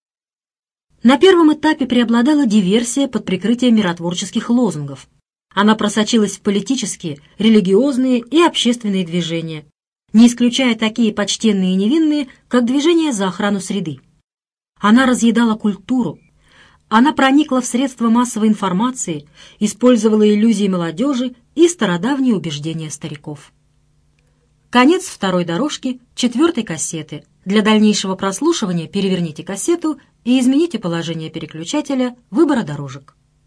На первом этапе преобладала диверсия под прикрытием миротворческих лозунгов. Она просочилась в политические, религиозные и общественные движения, не исключая такие почтенные и невинные, как движение за охрану среды. Она разъедала культуру, она проникла в средства массовой информации, использовала иллюзии молодежи и стародавние убеждения стариков. Конец второй дорожки четвертой кассеты. Для дальнейшего прослушивания переверните кассету и измените положение переключателя выбора дорожек.